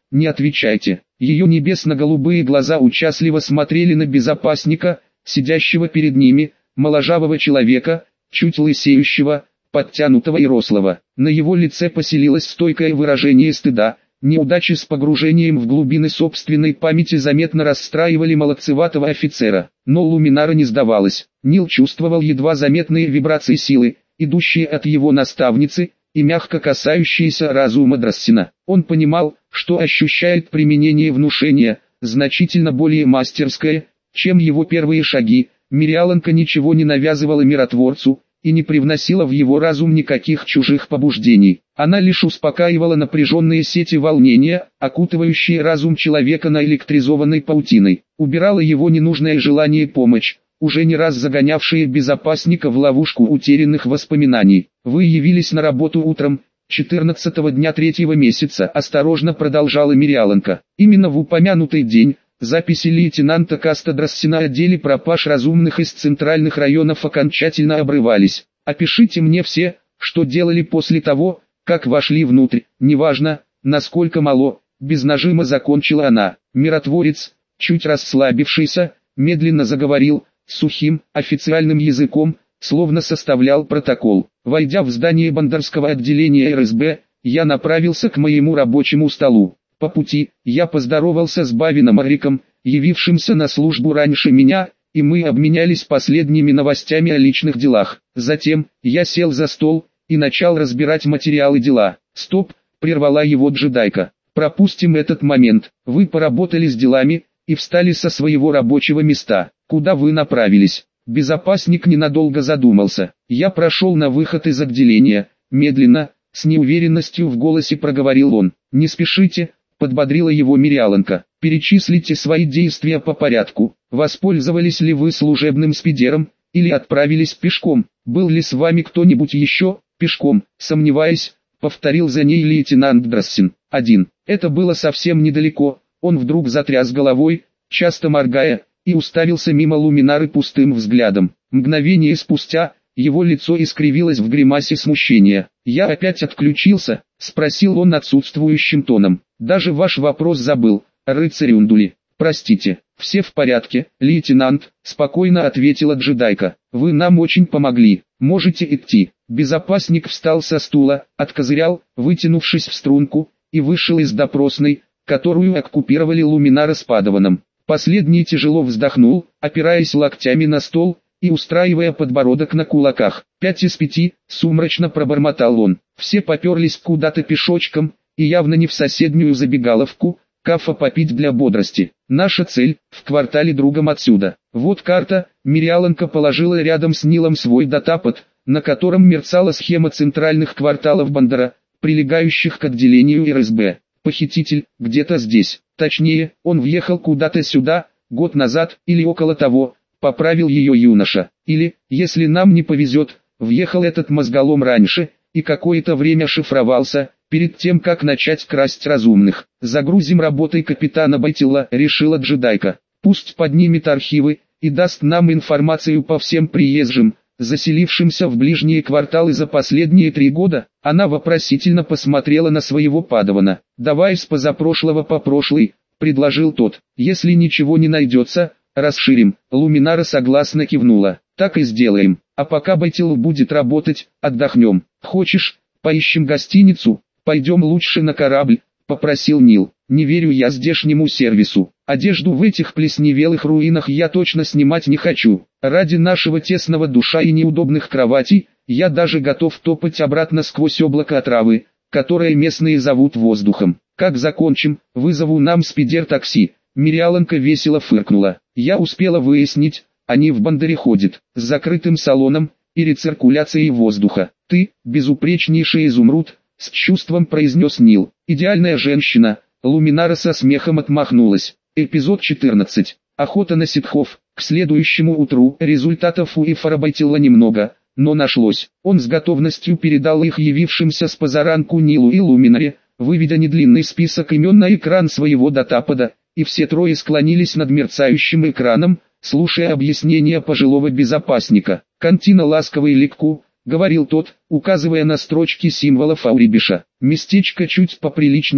не отвечайте». Ее небесно-голубые глаза участливо смотрели на безопасника, сидящего перед ними, моложавого человека, чуть лысеющего, подтянутого и рослого. На его лице поселилось стойкое выражение стыда. Неудачи с погружением в глубины собственной памяти заметно расстраивали молодцеватого офицера. Но Луминара не сдавалась. Нил чувствовал едва заметные вибрации силы, идущие от его наставницы, и мягко касающиеся разума Драссина. Он понимал, что ощущает применение внушения, значительно более мастерское, чем его первые шаги. Мириаланка ничего не навязывала миротворцу, и не привносила в его разум никаких чужих побуждений. Она лишь успокаивала напряженные сети волнения, окутывающие разум человека наэлектризованной паутиной. Убирала его ненужное желание помочь, уже не раз загонявшие безопасника в ловушку утерянных воспоминаний. «Вы явились на работу утром 14-го дня 3-го месяца», осторожно продолжала Мириаланка. «Именно в упомянутый день записи лейтенанта Каста Драссина о деле пропаж разумных из центральных районов окончательно обрывались. Опишите мне все, что делали после того, как вошли внутрь, неважно, насколько мало», без нажима закончила она. Миротворец, чуть расслабившийся, медленно заговорил, сухим, официальным языком, словно составлял протокол. «Войдя в здание Бандарского отделения РСБ, я направился к моему рабочему столу. По пути, я поздоровался с Бавином Ариком, явившимся на службу раньше меня, и мы обменялись последними новостями о личных делах. Затем, я сел за стол и начал разбирать материалы дела». «Стоп», прервала его джедайка. «Пропустим этот момент. Вы поработали с делами и встали со своего рабочего места. Куда вы направились?» Безопасник ненадолго задумался. «Я прошел на выход из отделения», медленно, с неуверенностью в голосе проговорил он. «Не спешите», подбодрила его Мириаланка. «Перечислите свои действия по порядку. Воспользовались ли вы служебным спидером, или отправились пешком? Был ли с вами кто-нибудь еще?» «Пешком, сомневаясь», повторил за ней лейтенант Драссин. «Один». Это было совсем недалеко. Он вдруг затряс головой, часто моргая, и уставился мимо Луминары пустым взглядом. Мгновение спустя, его лицо искривилось в гримасе смущения. «Я опять отключился?» — спросил он отсутствующим тоном. «Даже ваш вопрос забыл, рыцарь Ундули. Простите, все в порядке, лейтенант», — спокойно ответила джедайка. «Вы нам очень помогли, можете идти». Безопасник встал со стула, откозырял, вытянувшись в струнку, и вышел из допросной, которую оккупировали Луминара с Падаваном. Последний тяжело вздохнул, опираясь локтями на стол и устраивая подбородок на кулаках. 5 из 5, сумрачно пробормотал он. Все поперлись куда-то пешочком, и явно не в соседнюю забегаловку, кафе попить для бодрости. Наша цель – в квартале другом отсюда. Вот карта. Мириаланка положила рядом с Нилом свой датапад, на котором мерцала схема центральных кварталов Бандара, прилегающих к отделению РСБ. Похититель где-то здесь. Точнее, он въехал куда-то сюда, год назад, или около того, поправил ее юноша. Или, если нам не повезет, въехал этот мозголом раньше, и какое-то время шифровался, перед тем как начать красть разумных. «Загрузим работой капитана Байтилла», решила джедайка. «Пусть поднимет архивы, и даст нам информацию по всем приезжим, заселившимся в ближние кварталы за последние 3 года». Она вопросительно посмотрела на своего Падавана. «Давай с позапрошлого по прошлый», предложил тот. «Если ничего не найдется, расширим». Луминара согласно кивнула. «Так и сделаем. А пока Байтилл будет работать, отдохнем. Хочешь, поищем гостиницу? Пойдем лучше на корабль», попросил Нил. «Не верю я здешнему сервису. Одежду в этих плесневелых руинах я точно снимать не хочу. Ради нашего тесного душа и неудобных кроватей, я даже готов топать обратно сквозь облако отравы, которое местные зовут воздухом. Как закончим, вызову нам спидер-такси». Мириаланка весело фыркнула. «Я успела выяснить, они в Бандаре ходят, с закрытым салоном и рециркуляцией воздуха. Ты, безупречнейший изумруд», с чувством произнес Нил. «Идеальная женщина». Луминара со смехом отмахнулась. Эпизод 14. Охота на ситхов. К следующему утру результатов у Ифара Байтилла немного, но нашлось. Он с готовностью передал их явившимся с позаранку Нилу и Луминаре, выведя недлинный список имен на экран своего датапада, и все трое склонились над мерцающим экраном, слушая объяснения пожилого безопасника. «Кантина ласковый ликку», — говорил тот, указывая на строчки символов Аурибиша. «Местечко чуть поприличнее,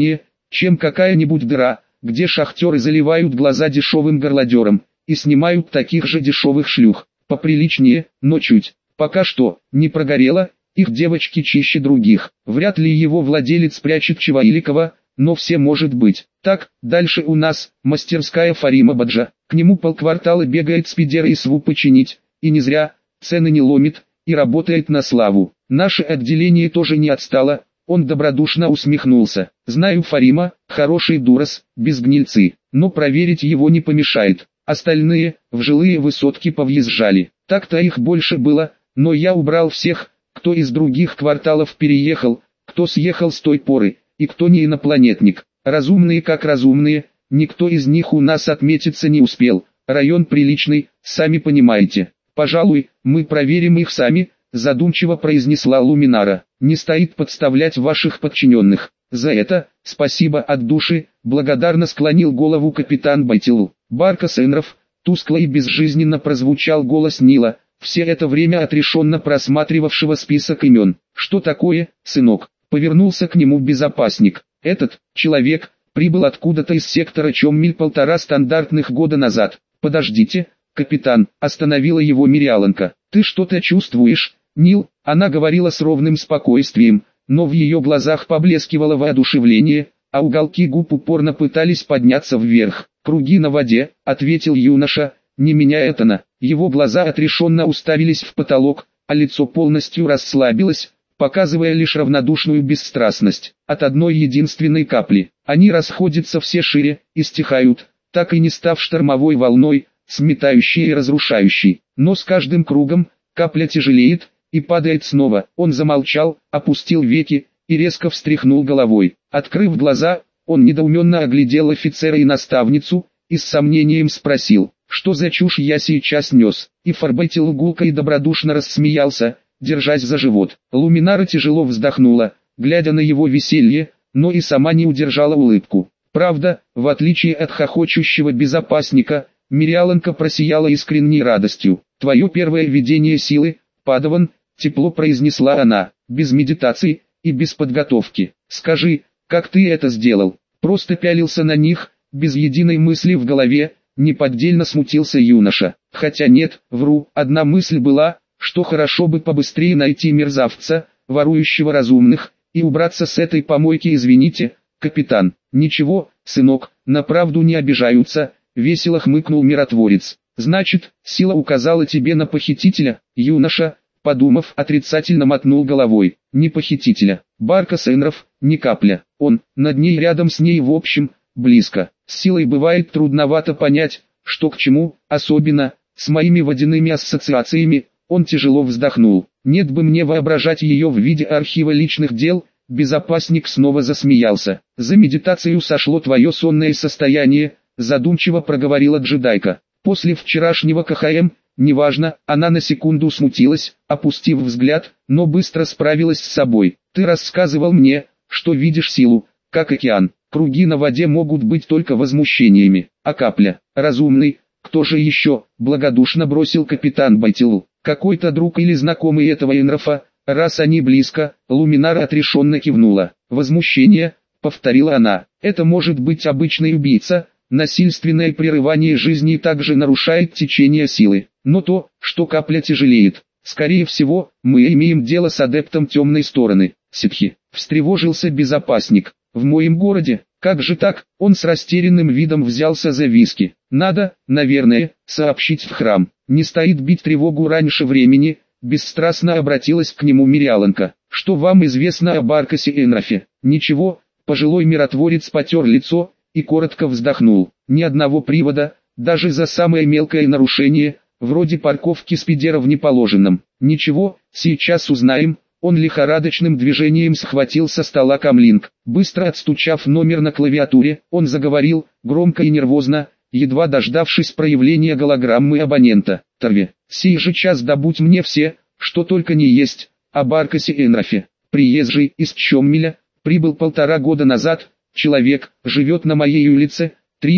чем какая-нибудь дыра, где шахтеры заливают глаза дешевым горлодерам и снимают таких же дешевых шлюх, поприличнее, но чуть. Пока что, не прогорело, их девочки чище других. Вряд ли его владелец прячет чего великого, но все может быть. Так, дальше у нас, мастерская Фарима Баджа. К нему полквартала бегает спидера и сву починить, и не зря, цены не ломит, и работает на славу. Наше отделение тоже не отстало, он добродушно усмехнулся. Знаю Фарима, хороший дурас, без гнильцы, но проверить его не помешает. Остальные, в жилые высотки повъезжали. Так-то их больше было, но я убрал всех, кто из других кварталов переехал, кто съехал с той поры, и кто не инопланетник. Разумные как разумные, никто из них у нас отметиться не успел. Район приличный, сами понимаете. Пожалуй, мы проверим их сами, задумчиво произнесла Луминара. Не стоит подставлять ваших подчиненных. За это, спасибо от души, благодарно склонил голову капитан Байтилу. Баркас Энров, тускло и безжизненно прозвучал голос Нила, все это время отрешенно просматривавшего список имен. Что такое, сынок? Повернулся к нему безопасник. Этот человек прибыл откуда-то из сектора Чоммиль 1,5 стандартных года назад. Подождите, капитан, остановила его Мириаланка. Ты что-то чувствуешь, Нил? Она говорила с ровным спокойствием, но в ее глазах поблескивало воодушевление, а уголки губ упорно пытались подняться вверх. «Круги на воде», — ответил юноша, не меняя тона. Его глаза отрешенно уставились в потолок, а лицо полностью расслабилось, показывая лишь равнодушную бесстрастность. От одной единственной капли они расходятся все шире и стихают, так и не став штормовой волной, сметающей и разрушающей. Но с каждым кругом капля тяжелеет и падает снова. Он замолчал, опустил веки и резко встряхнул головой. Открыв глаза, он недоуменно оглядел офицера и наставницу и с сомнением спросил, что за чушь я сейчас нес. И Фарбайтил гулко и добродушно рассмеялся, держась за живот. Луминара тяжело вздохнула, глядя на его веселье, но и сама не удержала улыбку. Правда, в отличие от хохочущего безопасника, Мириаланка просияла искренней радостью. «Твое первое видение силы, Падаван», — тепло произнесла она, — «без медитации и без подготовки. Скажи, как ты это сделал?» Просто пялился на них, без единой мысли в голове, неподдельно смутился юноша. Хотя нет, вру, одна мысль была, что хорошо бы побыстрее найти мерзавца, ворующего разумных, и убраться с этой помойки. Извините, капитан. Ничего, сынок, на правду не обижаются, весело хмыкнул миротворец. Значит, сила указала тебе на похитителя? Юноша, подумав, отрицательно мотнул головой. Не похитителя. Баркас Энров, ни капля. Он, над ней, рядом с ней, в общем, близко. С силой бывает трудновато понять, что к чему, особенно, с моими водяными ассоциациями. Он тяжело вздохнул. Нет бы мне воображать ее в виде архива личных дел. Безопасник снова засмеялся. За медитацию сошло твое сонное состояние, задумчиво проговорила джедайка. После вчерашнего КХМ, неважно, она на секунду смутилась, опустив взгляд, но быстро справилась с собой. Ты рассказывал мне, что видишь силу, как океан. Круги на воде могут быть только возмущениями, а капля, разумный, кто же еще, благодушно бросил капитан Байтилу. Какой-то друг или знакомый этого Энрофа, раз они близко. Луминара отрешенно кивнула. Возмущение, повторила она, это может быть обычный убийца. Насильственное прерывание жизни также нарушает течение силы. Но то, что капля тяжелеет, скорее всего, мы имеем дело с адептом темной стороны. Ситхи, встревожился безопасник. В моем городе, как же так? Он с растерянным видом взялся за виски. Надо, наверное, сообщить в храм. Не стоит бить тревогу раньше времени. Бесстрастно обратилась к нему Мириаланка. Что вам известно об Баркасе Энрофе? Ничего. Пожилой миротворец потер лицо и коротко вздохнул. Ни одного привода, даже за самое мелкое нарушение, вроде парковки спидера в неположенном. Ничего, сейчас узнаем. Он лихорадочным движением схватил со стола камлинг. Быстро отстучав номер на клавиатуре, он заговорил, громко и нервозно, едва дождавшись проявления голограммы абонента. Торве, сей же час добудь мне все, что только не есть, о Баркасе Энрофе. Приезжий из Чоммиля, прибыл 1,5 года назад, человек, живет на моей улице,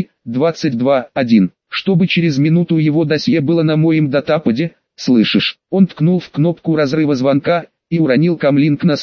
3-22-1. Чтобы через минуту его досье было на моем датападе, слышишь? Он ткнул в кнопку разрыва звонка и уронил камлинг на стол.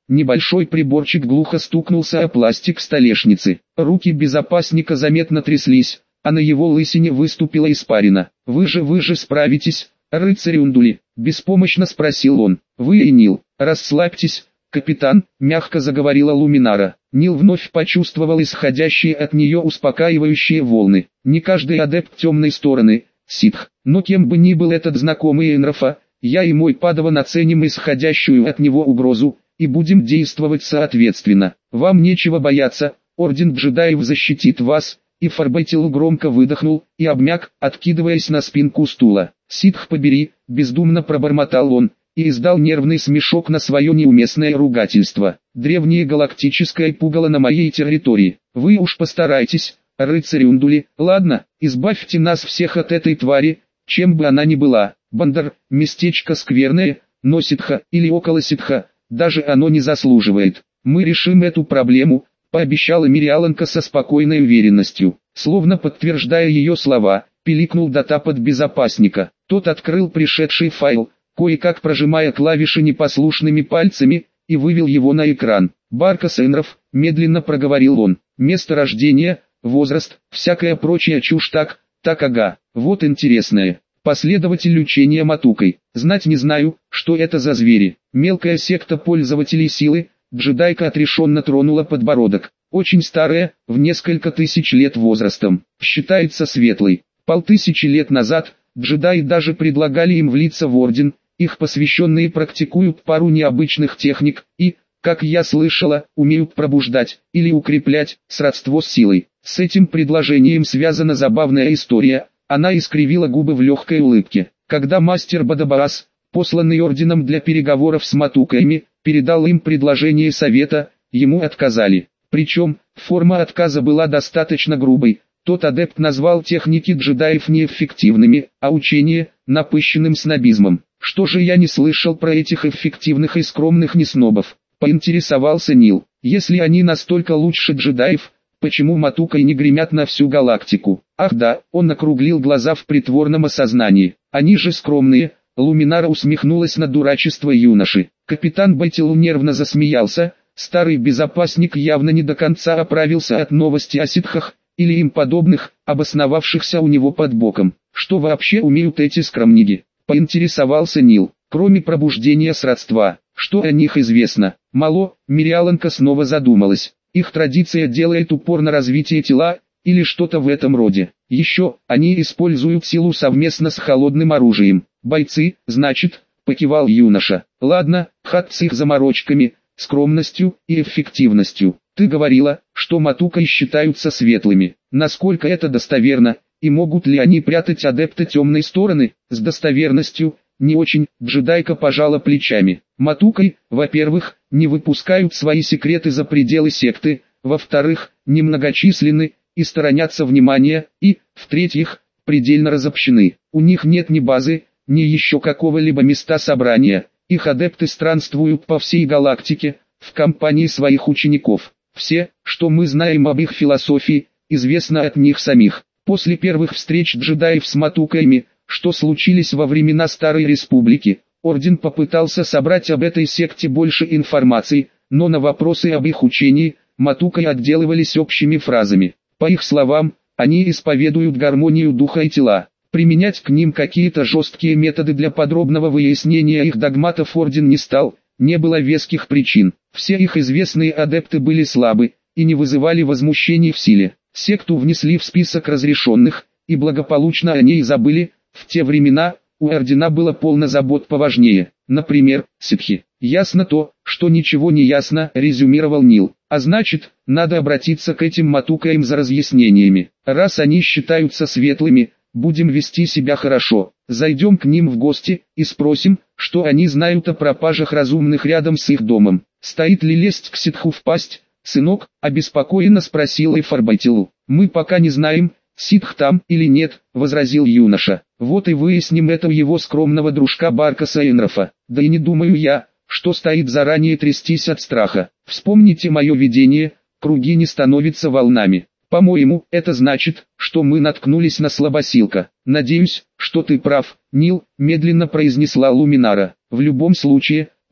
Небольшой приборчик глухо стукнулся о пластик столешницы. Руки безопасника заметно тряслись, а на его лысине выступила испарина. Вы же справитесь, рыцарь Ундули?» — беспомощно спросил он. «Вы и Нил, расслабьтесь, капитан», — мягко заговорила Луминара. Нил вновь почувствовал исходящие от нее успокаивающие волны. Не каждый адепт темной стороны, ситх, но кем бы ни был этот знакомый Энрофа, я и мой падаван оценим исходящую от него угрозу, и будем действовать соответственно. Вам нечего бояться, Орден джедаев защитит вас. И Фарбайтил громко выдохнул и обмяк, откидываясь на спинку стула. «Ситх побери», — бездумно пробормотал он, и издал нервный смешок на свое неуместное ругательство. «Древнее галактическое пугало на моей территории. Вы уж постарайтесь, рыцарь Ундули. Ладно, избавьте нас всех от этой твари, чем бы она ни была. Бандар, местечко скверное, но ситха или около ситха, даже оно не заслуживает. Мы решим эту проблему», — пообещала Мириаланка со спокойной уверенностью. Словно подтверждая ее слова, пиликнул датапад безопасника. Тот открыл пришедший файл, кое-как прожимая клавиши непослушными пальцами, и вывел его на экран. «Баркас Энров», — медленно проговорил он. «Место рождения, возраст, всякая прочая чушь так ага. Вот интересное. Последователь учения матукой. Знать не знаю, что это за звери. Мелкая секта пользователей силы». Джедайка отрешенно тронула подбородок. «Очень старая, в несколько тысяч лет возрастом. Считается светлой. 5000 лет назад, джедаи даже предлагали им влиться в орден. Их посвященные практикуют пару необычных техник и, как я слышала, умеют пробуждать или укреплять сродство с силой. С этим предложением связана забавная история». Она искривила губы в легкой улыбке. Когда мастер Бадабаас, посланный орденом для переговоров с матукаями, передал им предложение совета, ему отказали. Причем, форма отказа была достаточно грубой. Тот адепт назвал техники джедаев неэффективными, а учение – напыщенным снобизмом. «Что же я не слышал про этих эффективных и скромных неснобов?» – поинтересовался Нил. «Если они настолько лучше джедаев, почему матукой не гремят на всю галактику?» «Ах да», – он округлил глаза в притворном осознании. «Они же скромные». Луминара усмехнулась на дурачество юноши. Капитан Байтилу нервно засмеялся. Старый безопасник явно не до конца оправился от новости о ситхах, или им подобных, обосновавшихся у него под боком. «Что вообще умеют эти скромниги?» — поинтересовался Нил. «Кроме пробуждения сродства, что о них известно?» «Мало», — Мириаланка снова задумалась. «Их традиция делает упор на развитие тела, или что-то в этом роде. Еще, они используют силу совместно с холодным оружием». «Бойцы, значит», — покивал юноша. «Ладно, хат с их заморочками, скромностью и эффективностью. Ты говорила, что матукой считаются светлыми. Насколько это достоверно, и могут ли они прятать адепты темной стороны?» «С достоверностью, не очень», — джедайка пожала плечами. «Матукой, во-первых, не выпускают свои секреты за пределы секты, во-вторых, немногочисленны и сторонятся внимания, и, в-третьих, предельно разобщены. У них нет ни базы, ни еще какого-либо места собрания. Их адепты странствуют по всей галактике, в компании своих учеников. Все, что мы знаем об их философии, известно от них самих. После первых встреч джедаев с матукаями, что случились во времена Старой Республики, Орден попытался собрать об этой секте больше информации, но на вопросы об их учении, матукаи отделывались общими фразами. По их словам, они исповедуют гармонию духа и тела. Применять к ним какие-то жесткие методы для подробного выяснения их догматов Орден не стал, не было веских причин. Все их известные адепты были слабы и не вызывали возмущений в силе. Секту внесли в список разрешенных, и благополучно о ней забыли. В те времена у Ордена было полно забот поважнее, например, ситхи. «Ясно то, что ничего не ясно», — резюмировал Нил. «А значит, надо обратиться к этим матукаям за разъяснениями. Раз они считаются светлыми, будем вести себя хорошо. Зайдем к ним в гости и спросим, что они знают о пропажах разумных рядом с их домом. Стоит ли лезть к ситху в пасть, сынок?» — обеспокоенно спросил Эйфарбайтилу. «Мы пока не знаем, ситх там или нет», — возразил юноша. «Вот и выясним это у его скромного дружка Баркаса Энрофа. Да и не думаю я, что стоит заранее трястись от страха. Вспомните мое видение, круги не становятся волнами. По-моему, это значит, что мы наткнулись на слабосилка. Надеюсь, что ты прав, Нил», — медленно произнесла Луминара. «В любом случае,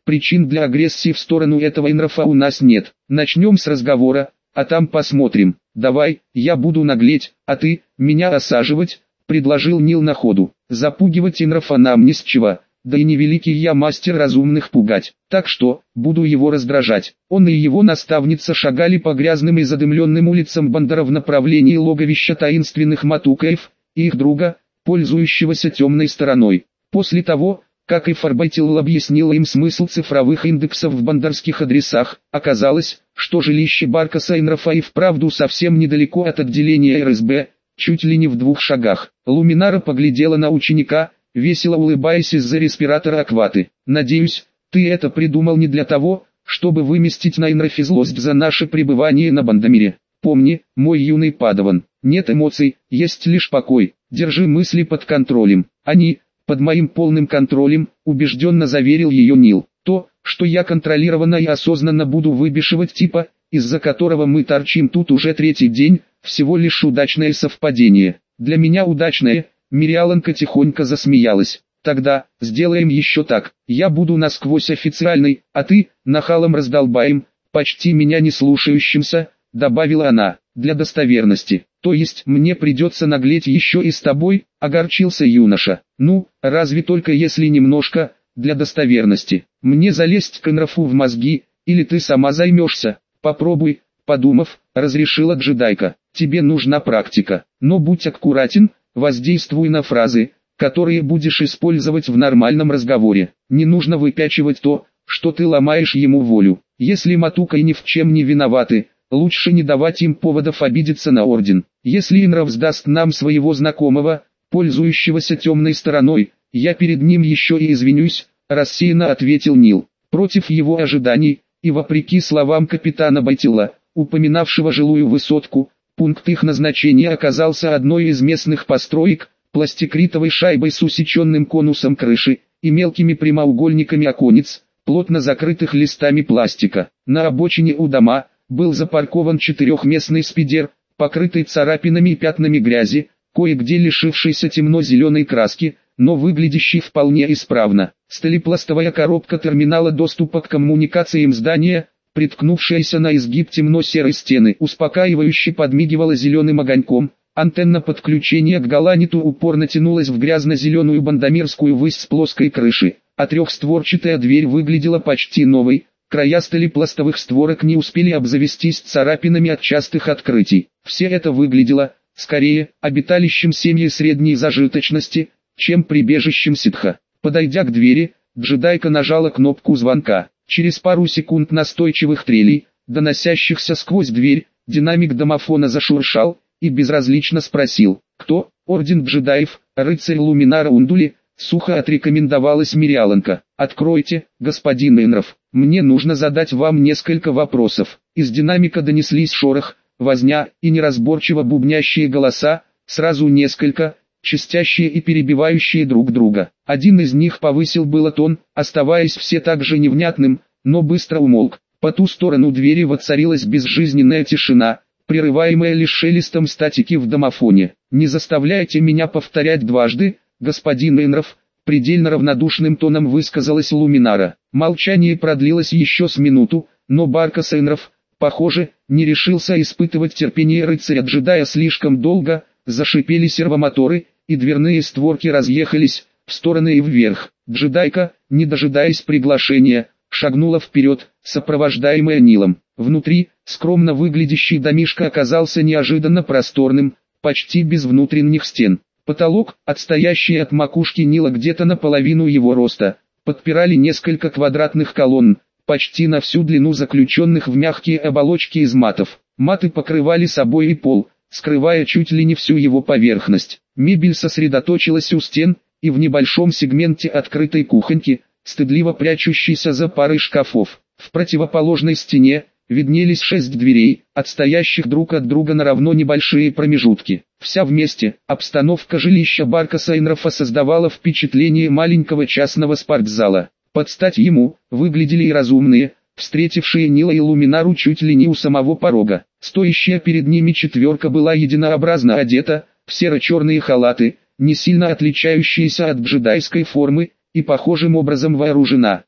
Причин для агрессии в сторону этого инрафа у нас нет. Начнем с разговора, а там посмотрим. Давай, я буду наглеть, а ты, меня осаживать, предложил Нил на ходу. Запугивать инрафа нам не с чего, да и не великий я мастер разумных пугать, так что, буду его раздражать. Он и его наставница шагали по грязным и задымленным улицам Бандера в направлении логовища таинственных матукаев, и их друга, пользующегося темной стороной. После того, как Ифарбайтил объяснила им смысл цифровых индексов в бандарских адресах, оказалось, что жилище Баркаса Инрафа и вправду совсем недалеко от отделения РСБ, чуть ли не в 2 шагах. Луминара поглядела на ученика, весело улыбаясь из-за респиратора Акваты. «Надеюсь, ты это придумал не для того, чтобы выместить на Инрафе злость за наше пребывание на Бандамире. Помни, мой юный падаван, нет эмоций, есть лишь покой, держи мысли под контролем. Они, под моим полным контролем», убежденно заверил ее Нил. «То, что я контролированно и осознанно буду выбешивать типа, из-за которого мы торчим тут уже 3-й день, всего лишь удачное совпадение. Для меня удачное». Мириаланка тихонько засмеялась. «Тогда, сделаем еще так, я буду насквозь официальной, а ты, нахалом раздолбаем, почти меня не слушающимся», добавила она, «для достоверности. То есть мне придется наглеть еще и с тобой», огорчился юноша. «Ну, разве только если немножко, для достоверности. Мне залезть к Инрафу в мозги, или ты сама займешься?» «Попробуй», подумав, разрешила джедайка. «Тебе нужна практика, но будь аккуратен, воздействуй на фразы, которые будешь использовать в нормальном разговоре. Не нужно выпячивать то, что ты ломаешь ему волю. Если Матука и ни в чем не виноваты, лучше не давать им поводов обидеться на орден. Если Инраф сдаст нам своего знакомого, пользующегося темной стороной, я перед ним еще и извинюсь», рассеянно ответил Нил. Против его ожиданий, и вопреки словам капитана Байтила, упоминавшего жилую высотку, пункт их назначения оказался одной из местных построек, пластикритовой шайбой с усеченным конусом крыши и мелкими прямоугольниками оконец, плотно закрытых листами пластика. На обочине у дома был запаркован 4-местный спидер, покрытый царапинами и пятнами грязи, кое-где лишившийся темно-зеленой краски, но выглядящий вполне исправно. Сталепластовая коробка терминала доступа к коммуникациям здания, приткнувшаяся на изгиб темно-серой стены, успокаивающе подмигивала зеленым огоньком. Антенна подключения к галаниту упорно тянулась в грязно-зеленую бандамирскую высь с плоской крыши, а трехстворчатая дверь выглядела почти новой. Края сталепластовых створок не успели обзавестись царапинами от частых открытий. Все это выглядело, скорее, обиталищем семьи средней зажиточности, чем прибежищем ситха. Подойдя к двери, джедайка нажала кнопку звонка. Через пару секунд настойчивых трелей, доносящихся сквозь дверь, динамик домофона зашуршал и безразлично спросил: «Кто?» «Орден джедаев, рыцарь Луминара Ундули», сухо отрекомендовалась Мириаланка. «Откройте, господин Инраф, мне нужно задать вам несколько вопросов». Из динамика донеслись шорох, возня и неразборчиво бубнящие голоса, сразу несколько, частящие и перебивающие друг друга. Один из них повысил было тон, оставаясь все так же невнятным, но быстро умолк. По ту сторону двери воцарилась безжизненная тишина, прерываемая лишь шелестом статики в домофоне. «Не заставляйте меня повторять дважды, господин Инраф», предельно равнодушным тоном высказалась Луминара. Молчание продлилось еще с минуту, но Баркас Инраф, похоже, не решился испытывать терпение рыцаря-джедая слишком долго. Зашипели сервомоторы, и дверные створки разъехались в стороны и вверх. Джедайка, не дожидаясь приглашения, шагнула вперед, сопровождаемая Нилом. Внутри, скромно выглядящий домишко оказался неожиданно просторным, почти без внутренних стен. Потолок, отстоящий от макушки Нила где-то наполовину его роста, подпирали несколько квадратных колонн, почти на всю длину заключенных в мягкие оболочки из матов. Маты покрывали собой и пол, скрывая чуть ли не всю его поверхность. Мебель сосредоточилась у стен, и в небольшом сегменте открытой кухоньки, стыдливо прячущейся за парой шкафов. В противоположной стене виднелись 6 дверей, отстоящих друг от друга на равно небольшие промежутки. Вся вместе, обстановка жилища Баркаса Инрафа создавала впечатление маленького частного спортзала. Под стать ему, выглядели и разумные, встретившие Нила и Луминару чуть ли не у самого порога. Стоящая перед ними четверка была единообразно одета, в серо-черные халаты, не сильно отличающиеся от джедайской формы, и похожим образом вооружена.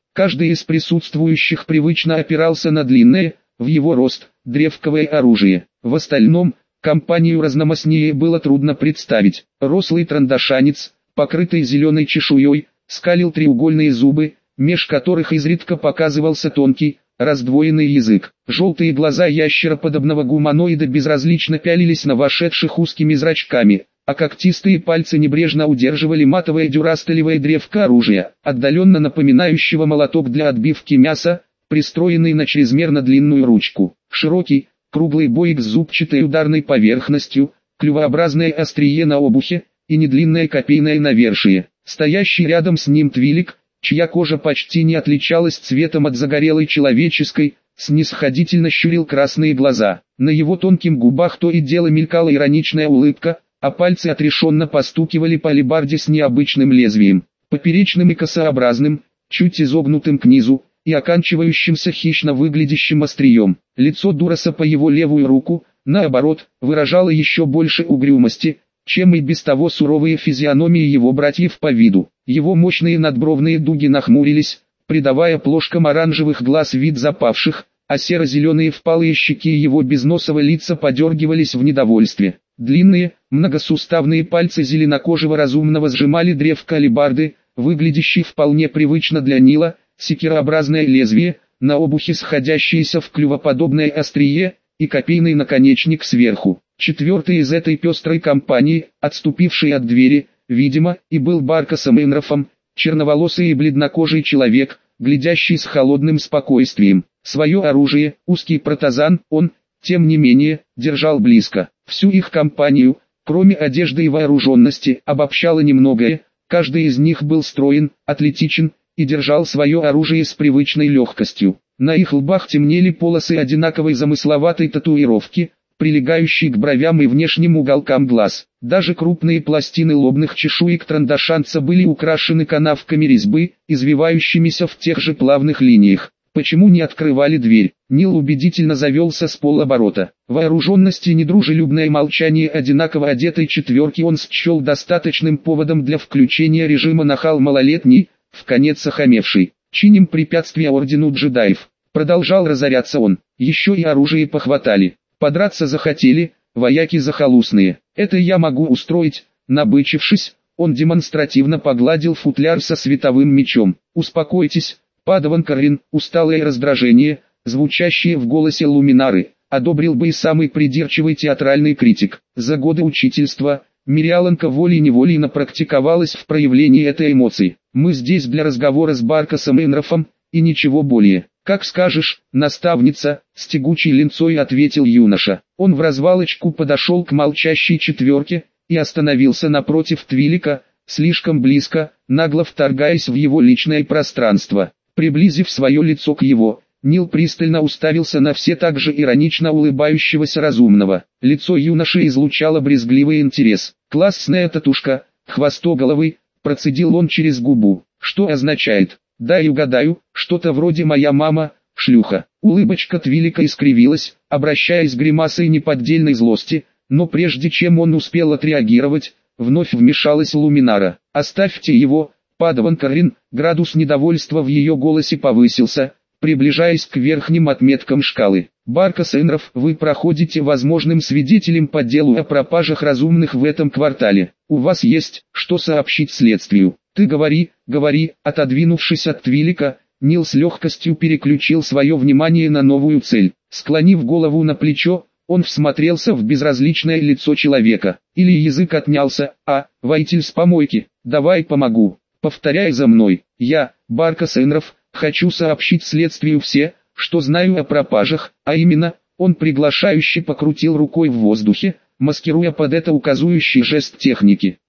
Каждый из присутствующих привычно опирался на длинное, в его рост, древковое оружие. В остальном, компанию разномастнее было трудно представить. Рослый трандашанец, покрытый зеленой чешуей, скалил треугольные зубы, меж которых изредка показывался тонкий, раздвоенный язык. Желтые глаза ящероподобного гуманоида безразлично пялились на вошедших узкими зрачками, а когтистые пальцы небрежно удерживали матовое дюрастелевое древко оружия, отдаленно напоминающего молоток для отбивки мяса, пристроенный на чрезмерно длинную ручку. Широкий, круглый боек с зубчатой ударной поверхностью, клювообразное острие на обухе и недлинное копейное навершие. Стоящий рядом с ним Твилик, чья кожа почти не отличалась цветом от загорелой человеческой, снисходительно щурил красные глаза. На его тонких губах то и дело мелькала ироничная улыбка, а пальцы отрешенно постукивали по алебарде с необычным лезвием, поперечным и косообразным, чуть изогнутым к низу, и оканчивающимся хищно выглядящим острием. Лицо Дураса по его левую руку, наоборот, выражало еще больше угрюмости, чем и без того суровые физиономии его братьев по виду. Его мощные надбровные дуги нахмурились, придавая плошкам оранжевых глаз вид запавших, а серо-зеленые впалые щеки его безносого лица подергивались в недовольстве. Длинные, многосуставные пальцы зеленокожего разумного сжимали древко алебарды, выглядящий вполне привычно для Нила, секирообразное лезвие, на обухе сходящееся в клювоподобное острие, и копейный наконечник сверху. Четвертый из этой пестрой компании, отступивший от двери, видимо, и был Баркасом Энрофом, черноволосый и бледнокожий человек, глядящий с холодным спокойствием. Свое оружие, узкий протазан, он, тем не менее, держал близко. Всю их компанию, кроме одежды и вооруженности, обобщало немногое, каждый из них был строен, атлетичен, и держал свое оружие с привычной легкостью. На их лбах темнели полосы одинаковой замысловатой татуировки, прилегающей к бровям и внешним уголкам глаз. Даже крупные пластины лобных чешуек трандашанца были украшены канавками резьбы, извивающимися в тех же плавных линиях. Почему не открывали дверь? Нил убедительно завелся с полоборота. Вооруженность и недружелюбное молчание одинаково одетой четверки он счел достаточным поводом для включения режима нахал малолетний, вконец охамевший. Чиним препятствия ордену джедаев. Продолжал разоряться он. Еще и оружие похватали. Подраться захотели, вояки захолустные. Это я могу устроить. Набычившись, он демонстративно погладил футляр со световым мечом. Успокойтесь, Падаван Каррин. Усталое раздражение, звучащее в голосе Луминары, одобрил бы и самый придирчивый театральный критик. За годы учительства Мириаланка волей-неволей напрактиковалась в проявлении этой эмоции. Мы здесь для разговора с Баркасом Энрофом, и ничего более. «Как скажешь, наставница», — с тягучей линцой ответил юноша. Он в развалочку подошел к молчащей четверке, и остановился напротив Твилика, слишком близко, нагло вторгаясь в его личное пространство. Приблизив свое лицо к его, Нил пристально уставился на все так же иронично улыбающегося разумного. Лицо юноши излучало брезгливый интерес. «Классная татушка, хвостоголовый», — процедил он через губу. «Что означает?» «Дай угадаю, что-то вроде «моя мама, шлюха». Улыбочка Твилика искривилась, обращаясь гримасой неподдельной злости, но прежде чем он успел отреагировать, вновь вмешалась Луминара. «Оставьте его, Падаван Каррин». Градус недовольства в ее голосе повысился, приближаясь к верхним отметкам шкалы. «Баркас Энроф, вы проходите возможным свидетелем по делу о пропажах разумных в этом квартале. У вас есть, что сообщить следствию». «Ты говори, говори», отодвинувшись от Твилика, Нил с легкостью переключил свое внимание на новую цель. Склонив голову на плечо, он всмотрелся в безразличное лицо человека. Или язык отнялся, воитель с помойки, давай помогу. Повторяй за мной. Я, Баркас Энроф, хочу сообщить следствию все, что знаю о пропажах, а именно, он приглашающе покрутил рукой в воздухе, маскируя под это указующий жест техники.